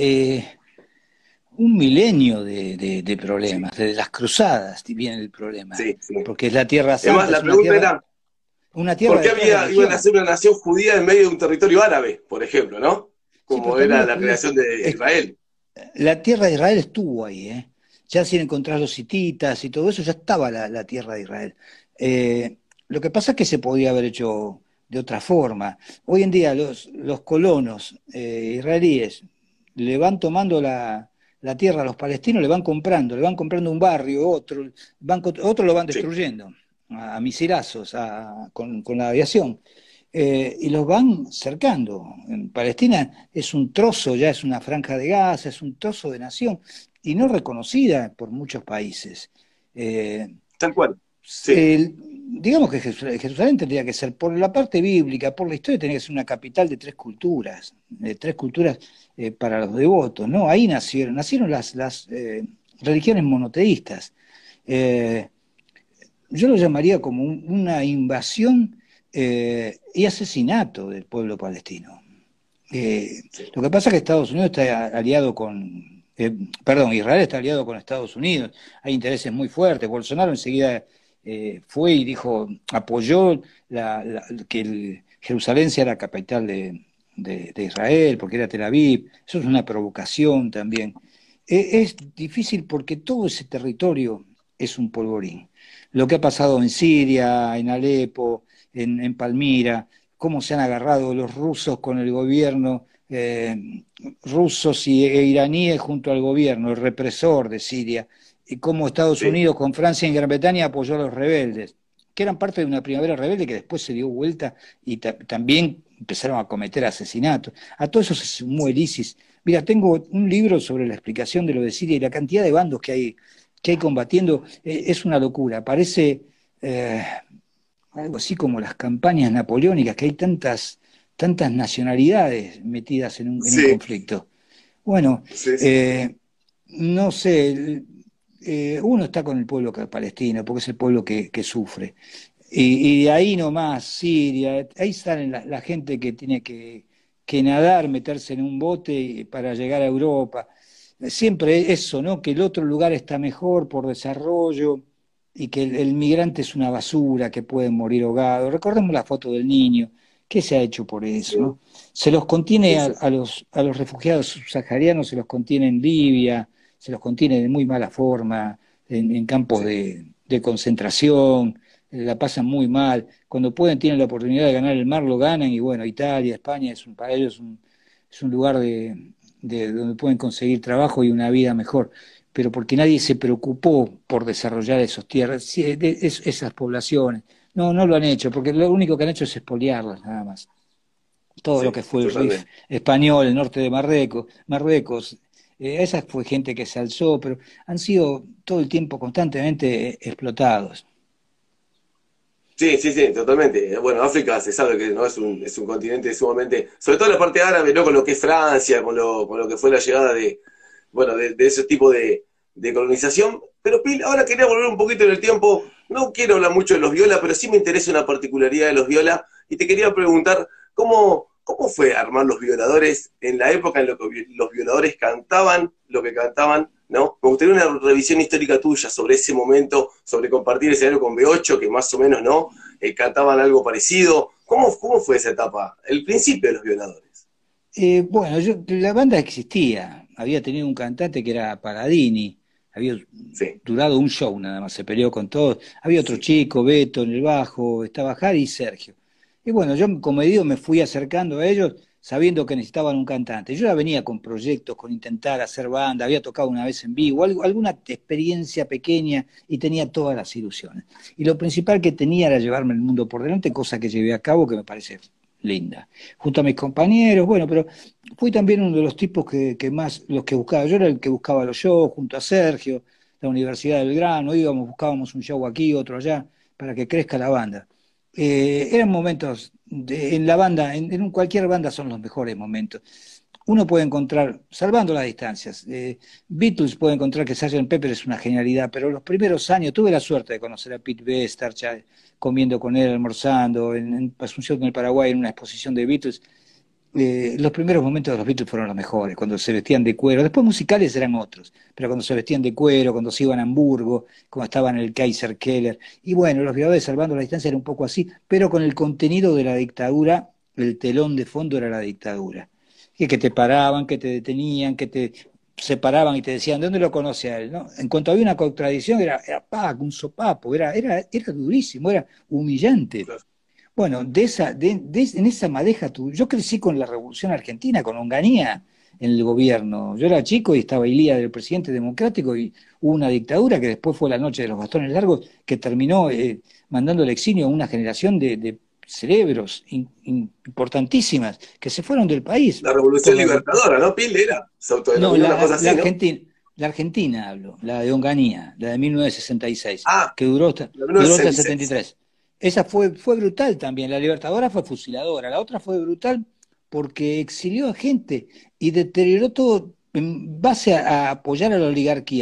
un milenio de problemas, desde las cruzadas viene el problema, porque es la Tierra Santa. Además, la pregunta era, ¿por qué iban a hacer una nación judía en medio de un territorio árabe, por ejemplo, ¿no? Como era la creación de Israel. La tierra de Israel estuvo ahí, ¿eh? Ya sin encontrar los hititas y todo eso, ya estaba la tierra de Israel. Lo que pasa es que se podía haber hecho de otra forma. Hoy en día los colonos israelíes le van tomando la tierra a los palestinos, le van comprando un barrio, otro lo van destruyendo a misilazos, con la aviación. Y los van cercando. En Palestina es un trozo, ya es una franja de Gaza, es un trozo de nación, y no reconocida por muchos países. Tal cual. Sí. Digamos que Jerusalén tendría que ser, por la parte bíblica, por la historia, tendría que ser una capital de tres culturas para los devotos, ¿no? Ahí nacieron las religiones monoteístas. Eh, yo lo llamaría como una invasión y asesinato del pueblo palestino. Sí, Lo que pasa es que Estados Unidos está aliado con, perdón, Israel está aliado con Estados Unidos, hay intereses muy fuertes. Bolsonaro enseguida fue y dijo, apoyó que Jerusalén sea la capital de Israel, porque era Tel Aviv. Eso es una provocación también. Es difícil porque todo ese territorio es un polvorín. Lo que ha pasado en Siria, en Alepo, en Palmira, cómo se han agarrado los rusos con el gobierno, rusos e iraníes junto al gobierno, el represor de Siria, y cómo Estados sí, Unidos con Francia y Gran Bretaña apoyó a los rebeldes, que eran parte de una primavera rebelde que después se dio vuelta y también empezaron a cometer asesinatos. A todo eso se sumó el ISIS. Mira, tengo un libro sobre la explicación de lo de Siria y la cantidad de bandos que hay combatiendo, es una locura. Parece algo así como las campañas napoleónicas, que hay tantas nacionalidades metidas en un sí, conflicto. Bueno, sí, sí, eh, no sé, uno está con el pueblo palestino, porque es el pueblo que sufre. Y de ahí nomás, Siria, ahí salen la gente que tiene que nadar, meterse en un bote para llegar a Europa. Siempre eso, ¿no? Que el otro lugar está mejor por desarrollo y que el migrante es una basura, que puede morir ahogado. Recordemos la foto del niño. ¿Qué se ha hecho por eso, sí, no? Se los contiene sí, a, sí, a los refugiados subsaharianos, se los contiene en Libia, se los contiene de muy mala forma, en campos sí. de concentración, la pasan muy mal. Cuando pueden, tienen la oportunidad de ganar el mar, lo ganan. Y bueno, Italia, España, para ellos es un lugar de donde pueden conseguir trabajo y una vida mejor. Pero porque nadie se preocupó por desarrollar esos tierras, sí, esas poblaciones. No, no lo han hecho, porque lo único que han hecho es expoliarlas, nada más. Todo lo Sí, que fue el Rif totalmente. español, el norte de Marruecos, esa fue gente que se alzó, pero han sido todo el tiempo constantemente explotados. Sí, sí, sí, totalmente. Bueno, África se sabe que no es un continente sumamente, sobre todo la parte árabe, ¿no? Con lo que es Francia, con lo que fue la llegada de, bueno, de ese tipo de colonización. Pero Pil, ahora quería volver un poquito en el tiempo. No quiero hablar mucho de los viola, pero sí me interesa una particularidad de los viola. Y te quería preguntar, ¿cómo fue armar los violadores en la época en la que los violadores cantaban lo que cantaban? ¿No? Me gustaría una revisión histórica tuya sobre ese momento, sobre compartir el escenario con B8, que más o menos, ¿no? Cantaban algo parecido. ¿Cómo fue esa etapa? El principio de los violadores. Bueno, la banda existía, había tenido un cantante que era Paradini, había Sí, durado un show nada más, se peleó con todos, había otro sí, chico, Beto en el bajo, estaba Jari y Sergio. Y bueno, yo como digo me fui acercando a ellos sabiendo que necesitaban un cantante. Yo ya venía con proyectos, con intentar hacer banda, había tocado una vez en vivo, alguna experiencia pequeña y tenía todas las ilusiones. Y lo principal que tenía era llevarme el mundo por delante, cosa que llevé a cabo que me parece linda junto a mis compañeros, bueno, pero fui también uno de los tipos que más, los que buscaba, yo era el que buscaba los shows junto a Sergio, la Universidad del Grano, buscábamos un show aquí, otro allá, para que crezca la banda. Eran momentos en la banda, cualquier banda son los mejores momentos. Uno puede encontrar, salvando las distancias, Beatles puede encontrar que Sgt. Pepper es una genialidad, pero los primeros años tuve la suerte de conocer a Pete Best, estar comiendo con él, almorzando en Asunción, en el Paraguay, en una exposición de Beatles. Los primeros momentos de los Beatles fueron los mejores, cuando se vestían de cuero. Después musicales eran otros, pero cuando se vestían de cuero, cuando se iban a Hamburgo, cuando estaban en el Kaiser Keller. Y bueno, los violadores salvando la distancia era un poco así, pero con el contenido de la dictadura, el telón de fondo era la dictadura. Que te paraban, que te detenían, que te separaban y te decían, ¿de dónde lo conoce a él? ¿No? En cuanto había una contradicción, era un sopapo, era durísimo, era humillante. claro. Bueno, en esa madeja, yo crecí con la Revolución Argentina, con Onganía en el gobierno. Yo era chico y estaba Ilía del presidente democrático y hubo una dictadura que después fue la noche de los bastones largos, que terminó mandando al exilio a una generación de cerebros importantísimas que se fueron del país La por Revolución la, Libertadora, ¿no? Pil era, se no, autodenominó una cosa así, ¿no? La Argentina hablo, la de Onganía, la de 1966, Ah, que la duró hasta el 1966. 73. Esa fue brutal también, la Libertadora fue fusiladora, la otra fue brutal porque exilió a gente y deterioró todo en base a apoyar a la oligarquía.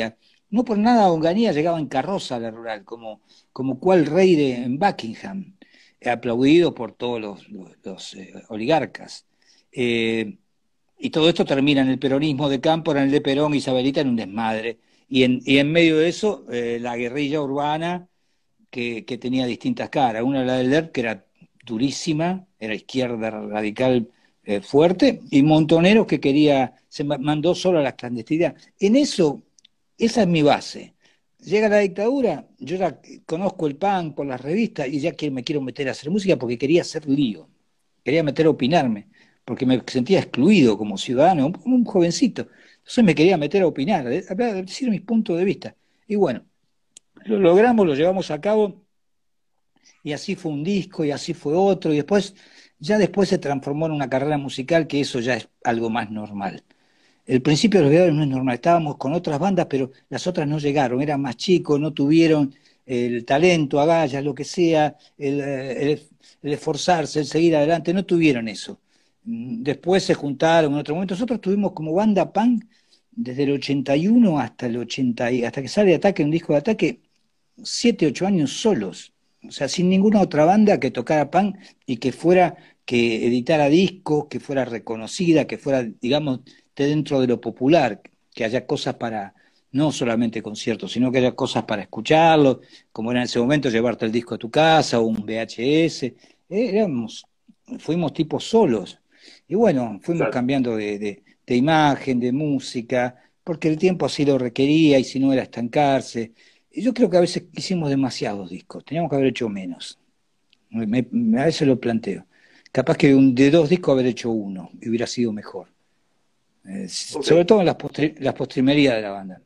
no por nada Onganía llegaba en carroza a la rural, como cual rey en Buckingham, aplaudido por todos los oligarcas. Eh, y todo esto termina en el peronismo de Campo, en el de Perón, Isabelita, en un desmadre. Y en medio de eso, la guerrilla urbana que tenía distintas caras. Una la del ERP, que era durísima, era izquierda radical fuerte, y Montoneros que mandó solo a la clandestinidad. En eso, esa es mi base. Llega la dictadura, yo ya conozco el PAN por las revistas y ya que me quiero meter a hacer música porque quería hacer lío, quería meter a opinarme, porque me sentía excluido como ciudadano, un jovencito. Entonces me quería meter a opinar, a decir mis puntos de vista. Y bueno, lo logramos, lo llevamos a cabo, y así fue un disco, y así fue otro, y después se transformó en una carrera musical, que eso ya es algo más normal. El principio de los Violadores no es normal, estábamos con otras bandas, pero las otras no llegaron, eran más chicos, no tuvieron el talento, agallas, lo que sea, el esforzarse, el seguir adelante, no tuvieron eso. Después se juntaron en otro momento. Nosotros tuvimos como banda punk desde el 81 hasta el 80, hasta que sale Ataque, un disco de Ataque, 7, 8 años solos. O sea, sin ninguna otra banda que tocara punk y que editara discos, que fuera reconocida, que fuera, digamos, dentro de lo popular, que haya cosas para, no solamente conciertos, sino que haya cosas para escucharlo, como era en ese momento llevarte el disco a tu casa o un VHS. Fuimos tipos solos. Y bueno, fuimos Claro. cambiando de imagen, de música, porque el tiempo así lo requería y si no era estancarse. Y yo creo que a veces hicimos demasiados discos, teníamos que haber hecho menos. A veces lo planteo. Capaz que de 2 discos haber hecho uno y hubiera sido mejor. Ok, Sobre todo en las postrimerías de la banda.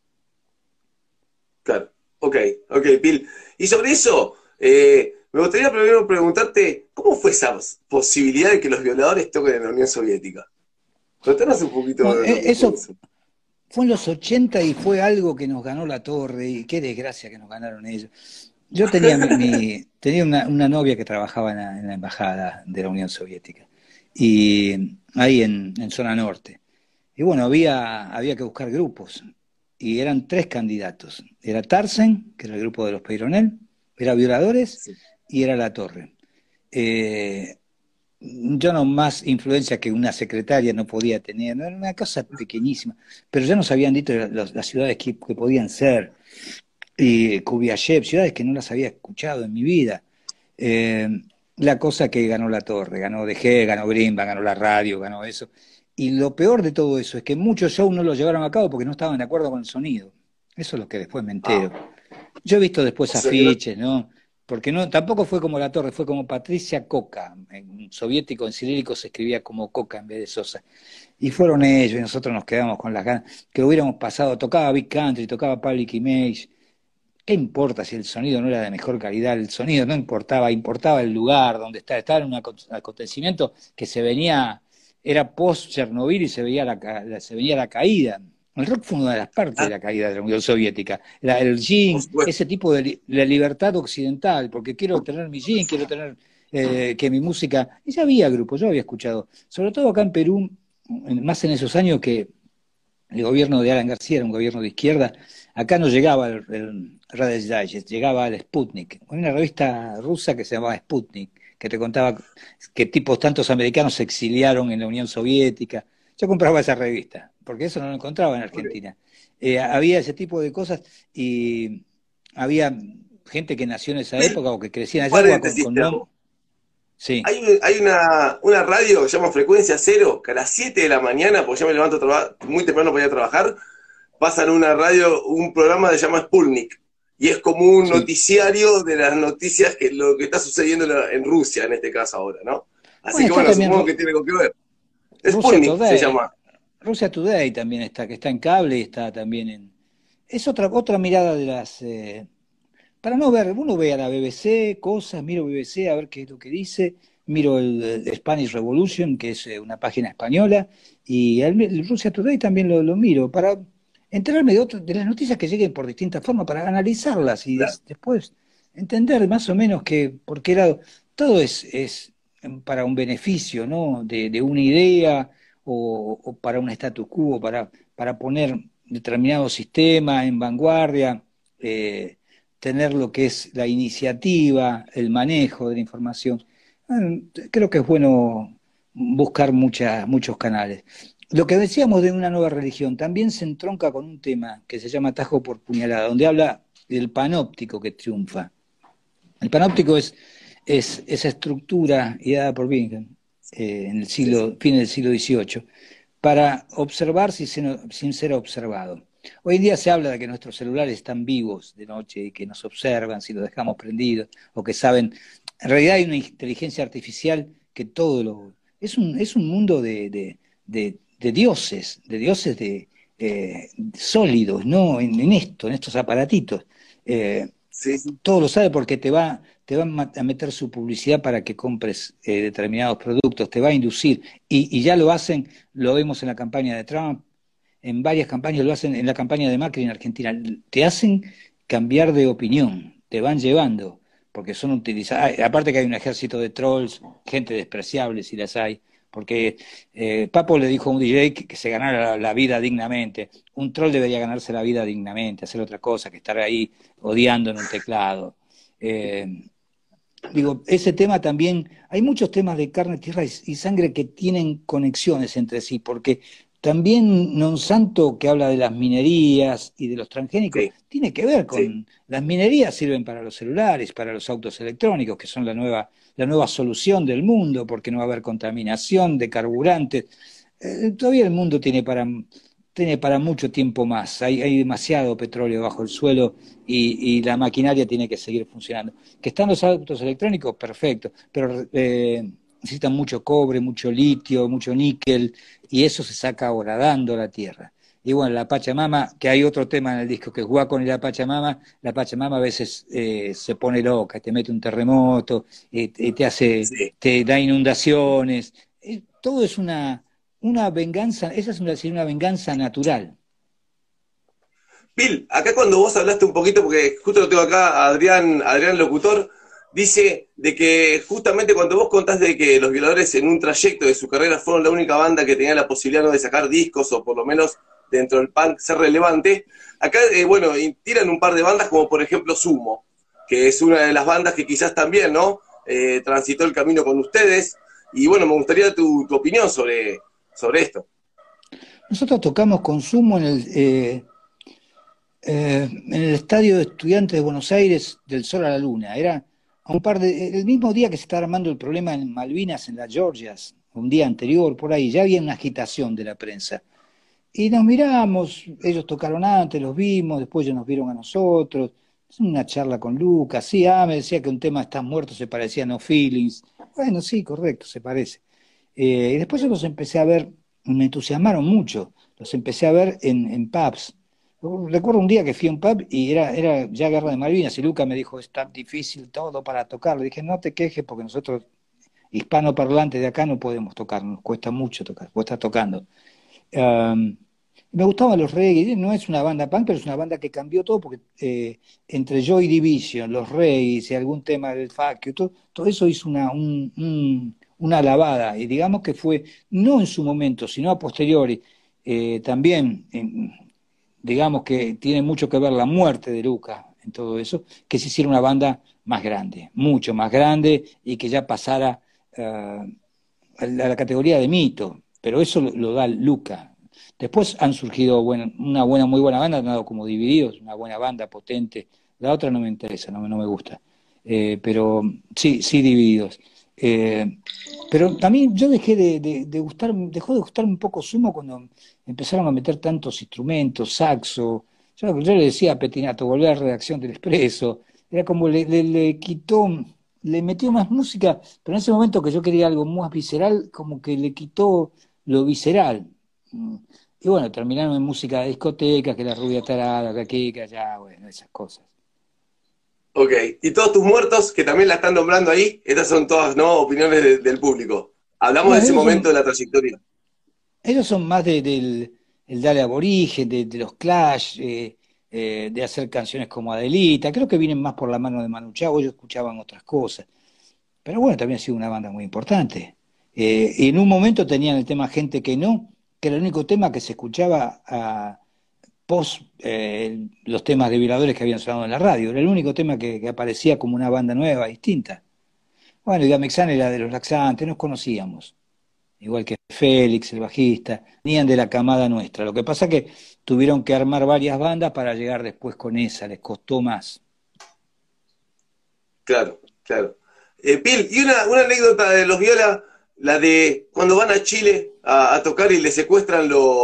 claro. Ok, ok, Bill. Y sobre eso, me gustaría primero preguntarte, ¿cómo fue esa posibilidad de que los Violadores toquen en la Unión Soviética? Contanos un poquito Bueno, de lo que fue eso eso. fue en los 80 y fue algo que nos ganó la torre, y qué desgracia que nos ganaron ellos. Yo tenía una novia que trabajaba en la embajada de la Unión Soviética, y ahí en zona norte. Y bueno, había que buscar grupos, y eran 3 candidatos. Era Tarsen, que era el grupo de los Peyronel, era Violadores, Sí. y era La Torre. Eh, yo no más influencia que una secretaria no podía tener, no, era una cosa pequeñísima, pero ya nos habían dicho las ciudades que podían ser, y Kubiayev, ciudades que no las había escuchado en mi vida. Eh, la cosa que ganó La Torre, ganó DG, ganó Grimba, ganó la radio, ganó eso. Y lo peor de todo eso es que muchos shows no los llevaron a cabo porque no estaban de acuerdo con el sonido. Eso es lo que después me Ah, entero. Yo he visto o después sea que no. afiches, ¿no? Porque no, tampoco fue como La Torre, fue como Patricia Coca. En soviético, en cirílico se escribía como Coca en vez de Sosa. Y fueron ellos, y nosotros nos quedamos con las ganas, que hubiéramos pasado, tocaba Big Country, tocaba Public Image. ¿Qué importa si el sonido no era de mejor calidad? El sonido no importaba, importaba el lugar donde estaba en un acontecimiento que era post-Chernobyl y se veía la caída. El rock fue una de las partes de Ah, la caída de la Unión Soviética. El por jean, supuesto. ese tipo de libertad occidental, porque quiero tener mi jean, quiero tener que mi música... Y ya había grupos, yo había escuchado, sobre todo acá en Perú, más en esos años que el gobierno de Alan García era un gobierno de izquierda. Acá no llegaba el Radios Digest, llegaba el Sputnik, una revista rusa que se llamaba Sputnik, que te contaba que tipos tantos americanos se exiliaron en la Unión Soviética. Yo compraba esa revista, porque eso no lo encontraba en Ok. Argentina. Había ese tipo de cosas, y había gente que nació en esa Bill, época o que crecía un en esa época con, paréntesis con te nom- hago. Sí. Hay una radio que se llama Frecuencia Cero, que a las 7 de la mañana, porque yo me levanto muy temprano para ir a trabajar, pasan una radio, un programa que se llama Sputnik. Y es como un Sí. noticiario de las noticias que lo que está sucediendo en Rusia, en este caso ahora, ¿no? Así Bueno, que está bueno, también supongo que tiene algo que ver. Rusia Sputnik se Today. llama. Rusia Today también está, que está en cable y está también en... Es otra mirada de las... para no ver, uno ve a la BBC, cosas, miro BBC a ver qué es lo que dice, miro el Spanish Revolution, que es una página española, y el Rusia Today también lo miro, para enterarme de las noticias que lleguen por distintas formas, para analizarlas y Claro. después entender más o menos que, por qué lado, todo es para un beneficio, ¿no? De una idea o para un status quo, para poner determinado sistema en vanguardia, tener lo que es la iniciativa, el manejo de la información. Creo que es bueno buscar muchos canales. Lo que decíamos de una nueva religión también se entronca con un tema que se llama Atajo por Puñalada, donde habla del panóptico que triunfa. El panóptico es esa estructura ideada por Bingham en el fin del siglo XVIII para observar sin ser observado. Hoy en día se habla de que nuestros celulares están vivos de noche y que nos observan si los dejamos prendidos o que saben. En realidad hay una inteligencia artificial que todo lo. Es un mundo de dioses, sólidos, ¿no? En estos aparatitos. Sí, sí. Todo lo sabe porque te va a meter su publicidad para que compres determinados productos, te va a inducir. Y ya lo hacen, lo vemos en la campaña de Trump, en varias campañas, lo hacen en la campaña de Macri en Argentina. Te hacen cambiar de opinión, te van llevando, porque son utilizados. Aparte que hay un ejército de trolls, gente despreciable si las hay, porque Papo le dijo a un DJ que se ganara la vida dignamente. Un troll debería ganarse la vida dignamente, hacer otra cosa que estar ahí odiando en un teclado. Digo, ese tema también, hay muchos temas de carne, tierra y sangre que tienen conexiones entre sí, porque también Monsanto, que habla de las minerías y de los transgénicos, Sí, tiene que ver sí. con. Las minerías sirven para los celulares, para los autos electrónicos, que son la nueva solución del mundo, porque no va a haber contaminación de carburantes. Todavía el mundo tiene para mucho tiempo más. Hay demasiado petróleo bajo el suelo y la maquinaria tiene que seguir funcionando. Que están los autos electrónicos, perfecto, pero necesitan mucho cobre, mucho litio, mucho níquel, y eso se saca ahora dando la tierra. Y bueno, la Pachamama, que hay otro tema en el disco que es Guacon y la Pachamama a veces se pone loca, te mete un terremoto, Sí. te da inundaciones. Todo es una venganza, esa es una venganza natural. Bill, acá cuando vos hablaste un poquito, porque justo lo tengo acá, Adrián Locutor, dice de que justamente cuando vos contás de que los Violadores en un trayecto de su carrera fueron la única banda que tenía la posibilidad, ¿no?, de sacar discos o por lo menos dentro del punk ser relevante, acá, bueno, tiran un par de bandas como por ejemplo Sumo, que es una de las bandas que quizás también, ¿no?, transitó el camino con ustedes, y bueno, me gustaría tu opinión sobre esto. Nosotros tocamos Consumo en el Estadio de Estudiantes de Buenos Aires del Sol a la Luna. Era el mismo día que se estaba armando el problema en Malvinas, en las Georgias, un día anterior, por ahí, ya había una agitación de la prensa. Y nos miramos, ellos tocaron antes, los vimos, después ellos nos vieron a nosotros. Una charla con Lucas, sí, me decía que un tema Estás muerto se parecía a No Feelings. Bueno, sí, correcto, se parece. Y después yo los empecé a ver, me entusiasmaron mucho, los empecé a ver en pubs. Recuerdo un día que fui a un pub y era ya Guerra de Malvinas y Lucas me dijo, es tan difícil todo para tocar. Le dije, no te quejes porque nosotros, hispanoparlantes de acá, no podemos tocar, nos cuesta mucho tocar, vos estás tocando. Me gustaban los reggae, no es una banda punk, pero es una banda que cambió todo porque entre Joy Division, los reggae y algún tema del fuck you, todo eso hizo una lavada y digamos que fue, no en su momento, sino a posteriori, también, digamos que tiene mucho que ver la muerte de Lucas en todo eso, que se hiciera una banda más grande, mucho más grande y que ya pasara a la categoría de mito, pero eso lo da Lucas. Después han surgido muy buena banda, han dado como Divididos, una buena banda potente. La otra no me interesa, no me gusta. Pero sí Divididos. Pero también yo dejó de gustarme un poco Sumo cuando empezaron a meter tantos instrumentos, saxo. Yo le decía a Petinato, volver a la redacción del Expreso. Era como le quitó, le metió más música, pero en ese momento que yo quería algo más visceral, como que le quitó lo visceral. Y bueno, terminaron en música de discoteca, que la rubia tarada, que aquí, que allá, bueno, esas cosas. Ok, y todos tus muertos, que también la están nombrando ahí, estas son todas, ¿no?, opiniones del público. Hablamos No, de ese momento de la trayectoria. ellos son más del el Dale Aborigen, de los Clash, de hacer canciones como Adelita. Creo que vienen más por la mano de Manu Chao, ellos escuchaban otras cosas. Pero bueno, también ha sido una banda muy importante. Y en un momento tenían el tema Gente que no, que era el único tema que se escuchaba post los temas de violadores que habían sonado en la radio. Era el único tema que aparecía como una banda nueva, distinta. Bueno, y Gamexán era de los laxantes, nos conocíamos. Igual que Félix, el bajista, venían de la camada nuestra. Lo que pasa es que tuvieron que armar varias bandas para llegar después con esa, les costó más. Claro, claro. Pil, y una anécdota de los Viola, la de cuando van a Chile a tocar y le secuestran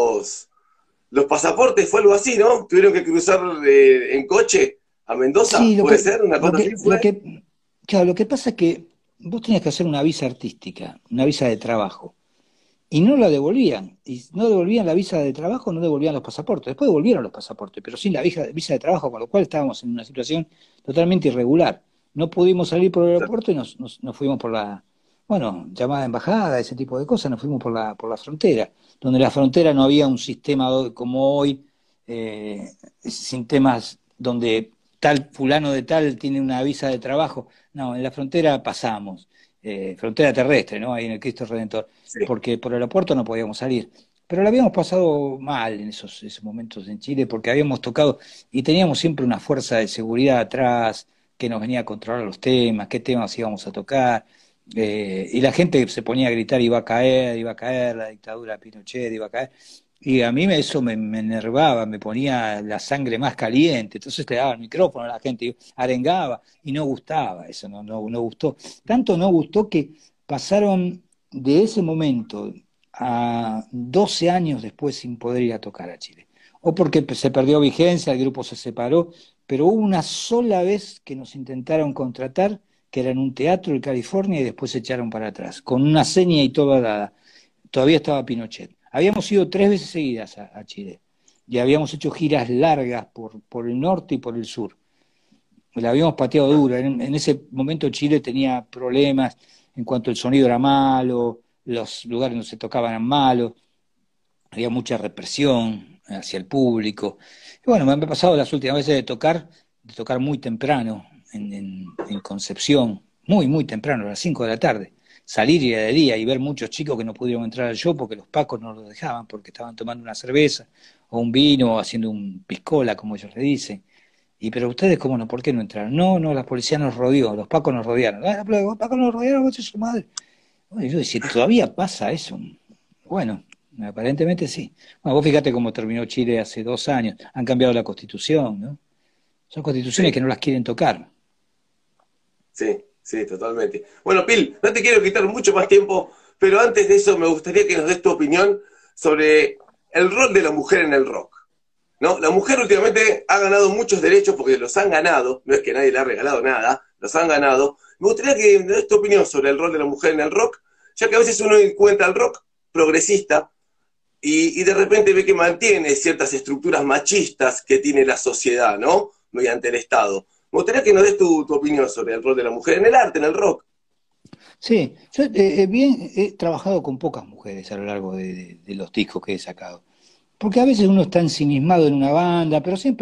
los pasaportes, fue algo así, ¿no? Tuvieron que cruzar en coche a Mendoza, Sí, ¿puede ser? ¿Una cosa así fue? claro, lo que pasa es que vos tenías que hacer una visa artística, una visa de trabajo. Y no la devolvían. Y no devolvían la visa de trabajo, no devolvían los pasaportes. Después devolvieron los pasaportes, pero sin la visa de trabajo, con lo cual estábamos en una situación totalmente irregular. No pudimos salir por el aeropuerto y nos fuimos por la, bueno, llamada embajada, ese tipo de cosas, nos fuimos por la frontera, donde en la frontera no había un sistema como hoy, sin temas donde tal fulano de tal tiene una visa de trabajo. No, en la frontera pasamos. Frontera terrestre, ¿no? Ahí en el Cristo Redentor, Sí, porque por el aeropuerto no podíamos salir. Pero lo habíamos pasado mal en esos momentos en Chile, porque habíamos tocado y teníamos siempre una fuerza de seguridad atrás que nos venía a controlar los temas, qué temas íbamos a tocar, y la gente se ponía a gritar iba a caer la dictadura de Pinochet, iba a caer. Y a mí eso me enervaba, me ponía la sangre más caliente, entonces le daba el micrófono a la gente, y arengaba, y no gustaba eso, no gustó. Tanto no gustó que pasaron de ese momento a 12 años después sin poder ir a tocar a Chile. O porque se perdió vigencia, el grupo se separó, pero hubo una sola vez que nos intentaron contratar, que era en un teatro en California, y después se echaron para atrás, con una seña y toda dada. Todavía estaba Pinochet. Habíamos ido 3 veces seguidas a Chile y habíamos hecho giras largas por el norte y por el sur. La habíamos pateado duro. En ese momento Chile tenía problemas en cuanto el sonido era malo, los lugares donde se tocaban eran malos, había mucha represión hacia el público. Y bueno, me han pasado las últimas veces de tocar muy temprano en Concepción, muy temprano, a las 5 de la tarde. Salir y de día y ver muchos chicos que no pudieron entrar al show porque los pacos no los dejaban, porque estaban tomando una cerveza o un vino o haciendo un piscola, como ellos le dicen. Y pero ustedes, ¿cómo no? ¿Por qué no entraron? No, la policía nos rodeó, los pacos nos rodearon. Ah, los pacos nos rodearon, vos sos su madre. Bueno, yo decía, ¿todavía pasa eso? Bueno, aparentemente sí. Bueno, vos fíjate cómo terminó Chile hace 2 años. Han cambiado la constitución, ¿no? Son constituciones sí, que no las quieren tocar. sí, sí, totalmente. Bueno, Pil, no te quiero quitar mucho más tiempo, pero antes de eso me gustaría que nos des tu opinión sobre el rol de la mujer en el rock. ¿No? La mujer últimamente ha ganado muchos derechos porque los han ganado, no es que nadie le ha regalado nada, los han ganado. Me gustaría que me des tu opinión sobre el rol de la mujer en el rock, ya que a veces uno encuentra el rock progresista y de repente ve que mantiene ciertas estructuras machistas que tiene la sociedad, ¿no? Mediante el Estado. Me gustaría que nos des tu opinión sobre el rol de la mujer en el arte, en el rock. Sí, yo bien he trabajado con pocas mujeres a lo largo de los discos que he sacado. Porque a veces uno está ensimismado en una banda,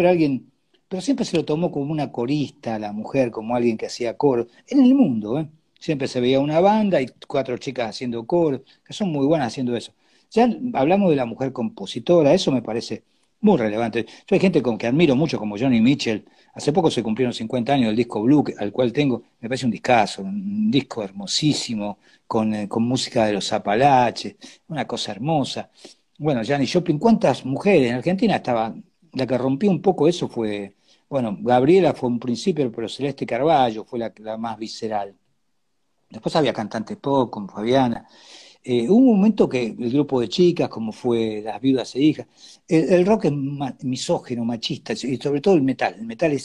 pero siempre se lo tomó como una corista a la mujer, como alguien que hacía coro. En el mundo, ¿eh? Siempre se veía una banda y 4 chicas haciendo coro, que son muy buenas haciendo eso. Ya hablamos de la mujer compositora, eso me parece muy relevante. Yo hay gente con que admiro mucho, como Johnny Mitchell. Hace poco se cumplieron 50 años del disco Blue, al cual tengo, me parece un discazo, un disco hermosísimo, con música de los Apalaches, una cosa hermosa. Bueno, Janis Joplin, ¿cuántas mujeres? En Argentina estaba, la que rompió un poco eso fue, bueno, Gabriela fue un principio, pero Celeste Carballo fue la más visceral. Después había cantantes pop, como Fabiana. Hubo un momento que el grupo de chicas, como fue Las Viudas e Hijas, el rock es misógeno, machista, y sobre todo el metal. El metal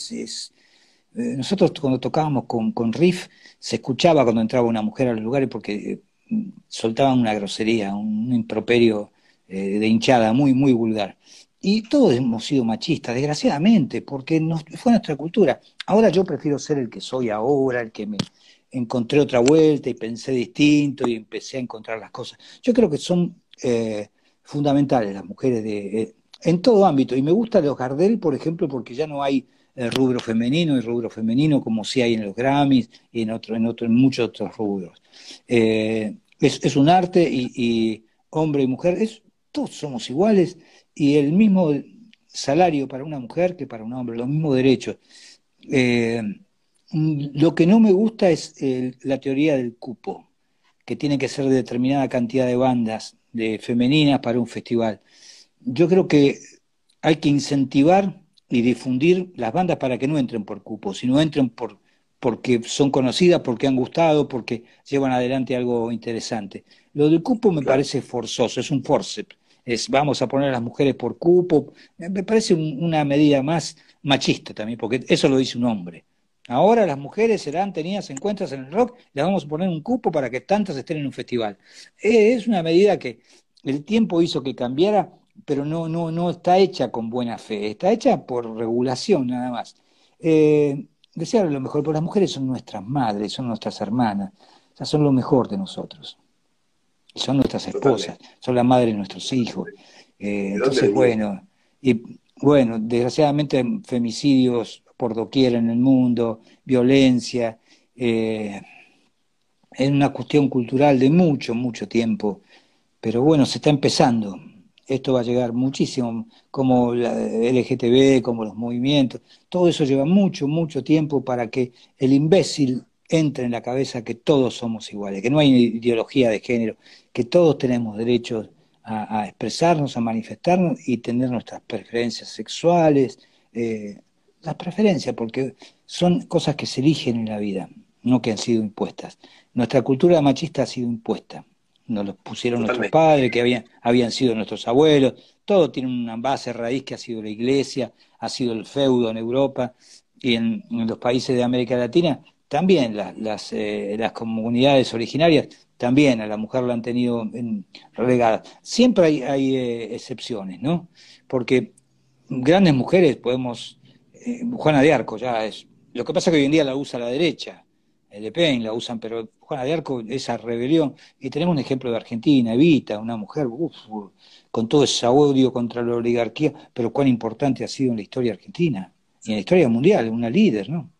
nosotros cuando tocábamos con riff, se escuchaba cuando entraba una mujer a los lugares porque soltaban una grosería, un improperio de hinchada muy vulgar. Y todos hemos sido machistas, desgraciadamente, porque fue nuestra cultura. Ahora yo prefiero ser el que soy ahora, el que me encontré otra vuelta y pensé distinto y empecé a encontrar las cosas. Yo creo que son fundamentales las mujeres en todo ámbito. Y me gusta los Gardel, por ejemplo, porque ya no hay rubro femenino y rubro femenino como sí hay en los Grammys y en muchos otros rubros. Es un arte y hombre y mujer, todos somos iguales y el mismo salario para una mujer que para un hombre, los mismos derechos. Eh, lo que no me gusta es la teoría del cupo, que tiene que ser determinada cantidad de bandas de femeninas para un festival. Yo creo que hay que incentivar y difundir las bandas para que no entren por cupo, sino entren porque son conocidas, porque han gustado, porque llevan adelante algo interesante. Lo del cupo me Claro. parece forzoso, es un forceps. Vamos a poner a las mujeres por cupo. Me parece una medida más machista también, porque eso lo dice un hombre. Ahora las mujeres serán tenidas en cuenta en el rock, les vamos a poner un cupo para que tantas estén en un festival. Es una medida que el tiempo hizo que cambiara, pero no está hecha con buena fe, está hecha por regulación nada más. Desear lo mejor, pero las mujeres son nuestras madres, son nuestras hermanas, o sea, son lo mejor de nosotros, son nuestras esposas, Totalmente. son la madre de nuestros hijos. ¿De dónde Entonces, venimos? bueno, y bueno, desgraciadamente femicidios por doquier en el mundo, violencia, eh, es una cuestión cultural de mucho, mucho tiempo, pero bueno, se está empezando. Esto va a llegar muchísimo, como la LGTB, como los movimientos, todo eso lleva mucho, mucho tiempo para que el imbécil entre en la cabeza que todos somos iguales, que no hay ideología de género, que todos tenemos derechos a expresarnos, a manifestarnos y tener nuestras preferencias sexuales, las preferencias, porque son cosas que se eligen en la vida, no que han sido impuestas. Nuestra cultura machista ha sido impuesta, nos los pusieron nuestros Totalmente. padres, que habían sido nuestros abuelos, todo tiene una base raíz que ha sido la iglesia, ha sido el feudo en Europa y en los países de América Latina, también las comunidades originarias, también a la mujer la han tenido relegada. Siempre hay excepciones, ¿no? Porque grandes mujeres podemos, Juana de Arco ya es, lo que pasa es que hoy en día la usa la derecha, el Le Pen la usan, pero Juana de Arco, esa rebelión, y tenemos un ejemplo de Argentina, Evita, una mujer, con todo ese odio contra la oligarquía, pero cuán importante ha sido en la historia argentina y en la historia mundial, una líder, ¿no?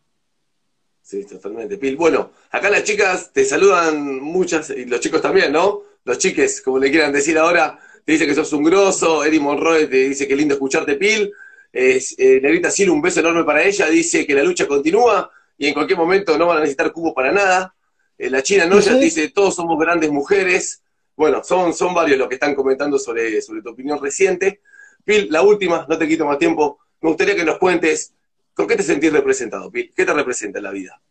Sí, totalmente. Pil. Bueno, acá las chicas te saludan muchas, y los chicos también, ¿no? Los chiques, como le quieran decir ahora, te dice que sos un grosso. Eddie Monroe te dice que lindo escucharte, Pil. Negrita Cielo, un beso enorme para ella. Dice que la lucha continúa y en cualquier momento no van a necesitar cubo para nada. La China Noya Eso te es, dice, todos somos grandes mujeres. Bueno, son varios los que están comentando sobre tu opinión reciente. Pil, la última, no te quito más tiempo. Me gustaría que nos cuentes con qué te sentís representado, Pil. ¿Qué te representa en la vida?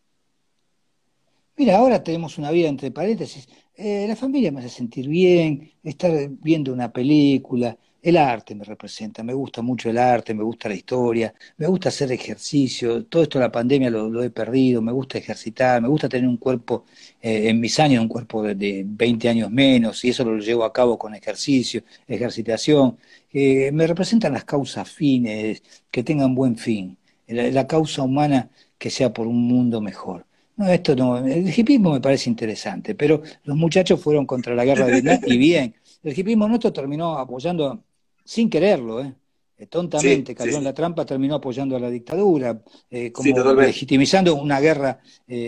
mira, ahora tenemos una vida entre paréntesis. La familia me hace sentir bien, estar viendo una película, el arte me representa, me gusta mucho el arte, me gusta la historia, me gusta hacer ejercicio, todo esto de la pandemia lo he perdido, me gusta ejercitar, me gusta tener un cuerpo, en mis años, un cuerpo de 20 años menos, y eso lo llevo a cabo con ejercicio, ejercitación. Me representan las causas fines, que tengan buen fin, la causa humana que sea por un mundo mejor. No, esto no, el hipismo me parece interesante, pero los muchachos fueron contra la guerra de Vietnam y bien, el hipismo nuestro terminó apoyando, sin quererlo, Sí, tontamente sí, cayó en sí. la trampa, terminó apoyando a la dictadura, Sí, como totalmente. legitimizando una guerra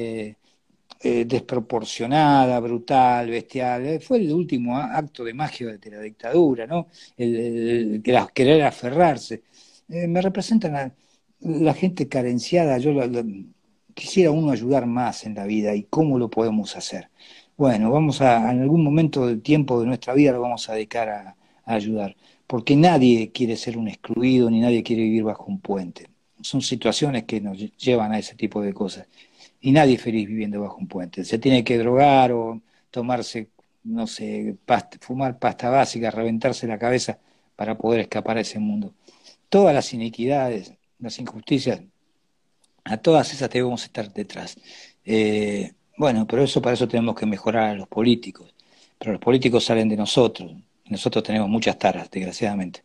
desproporcionada, brutal, bestial. Fue el último acto de magia de la dictadura, ¿no? Querer aferrarse. Me representan la gente carenciada, quisiera uno ayudar más en la vida y cómo lo podemos hacer. Bueno, en algún momento del tiempo de nuestra vida lo vamos a dedicar a ayudar, porque nadie quiere ser un excluido ni nadie quiere vivir bajo un puente. Son situaciones que nos llevan a ese tipo de cosas. Y nadie es feliz viviendo bajo un puente. Se tiene que drogar o tomarse, no sé, fumar pasta básica, reventarse la cabeza para poder escapar a ese mundo. Todas las iniquidades, las injusticias, a todas esas debemos estar detrás. Bueno, pero para eso tenemos que mejorar a los políticos. Pero los políticos salen de nosotros. Y nosotros tenemos muchas taras, desgraciadamente.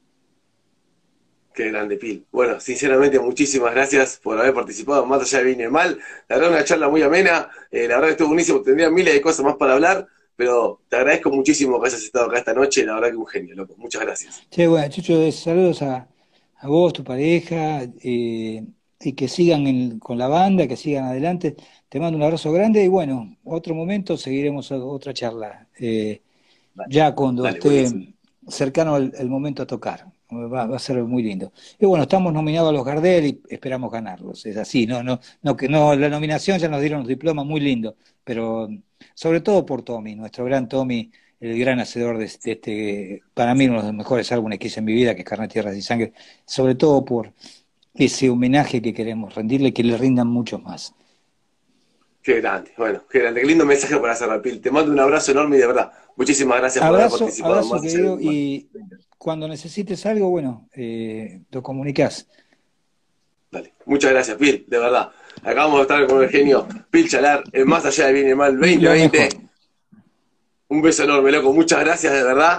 Qué grande, Pil. Bueno, sinceramente, muchísimas gracias por haber participado en Más allá de bien y el mal. La verdad, una charla muy amena. La verdad que estuvo buenísimo. Tendría miles de cosas más para hablar, pero te agradezco muchísimo que hayas estado acá esta noche. La verdad que un genio, loco. Muchas gracias. Che, bueno, Chucho, saludos a vos, tu pareja, y que sigan con la banda, que sigan adelante. Te mando un abrazo grande y bueno, otro momento seguiremos otra charla, Dale, ya cuando dale, buenísimo. esté cercano el momento a tocar. Va a ser muy lindo. Y bueno, estamos nominados a los Gardel y esperamos ganarlos. Es así, la nominación ya nos dieron los diplomas, muy lindo, pero sobre todo por Tommy, nuestro gran Tommy, el gran hacedor de este, para mí uno de los mejores álbumes que hice en mi vida, que es Carne, Tierras y Sangre, sobre todo por ese homenaje que queremos rendirle, que le rindan muchos más. Qué grande, bueno, qué grande, qué lindo mensaje para cerrar, Pil. Te mando un abrazo enorme y de verdad, muchísimas gracias por haber participado. Abrazo querido, y cuando necesites algo, bueno, lo comunicás. Dale, muchas gracias, Pil, de verdad. Acabamos de estar con el genio Pil Chalar, en Más Allá del Bien y el Mal 2020. Un beso enorme, loco, muchas gracias, de verdad.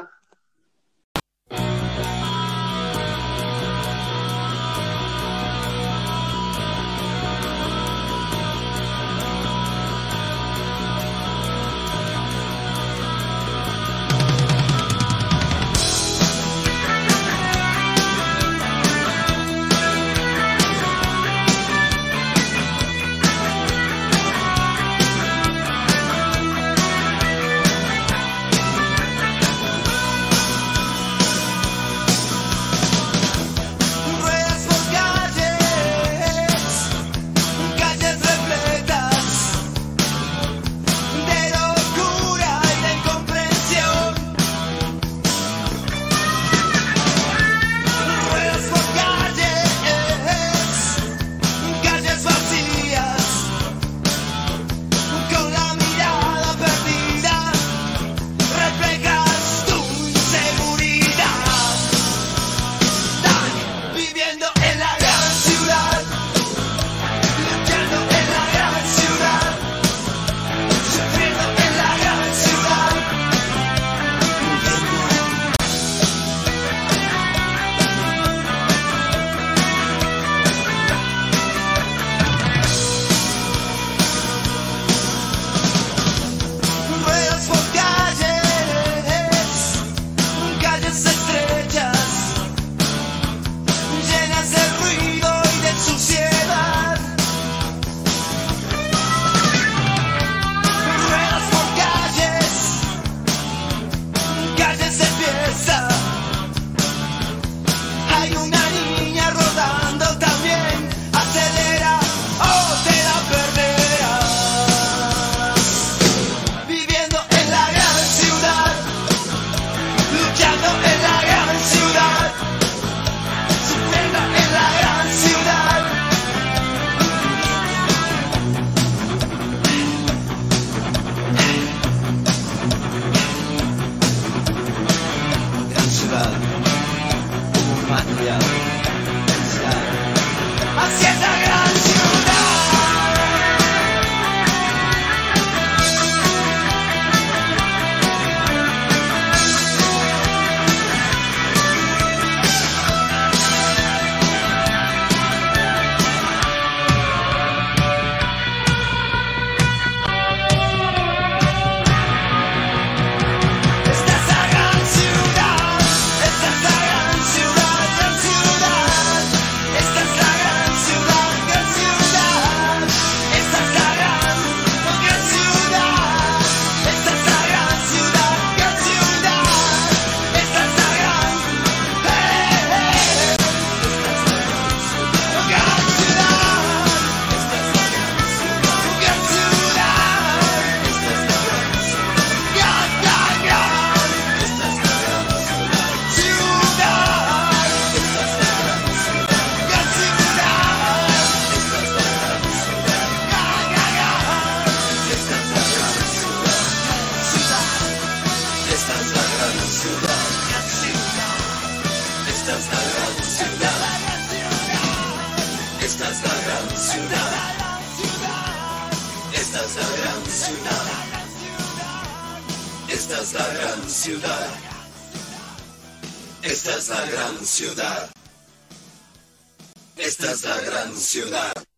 Esta es la gran ciudad. Esta es la gran ciudad. Esta es la gran ciudad.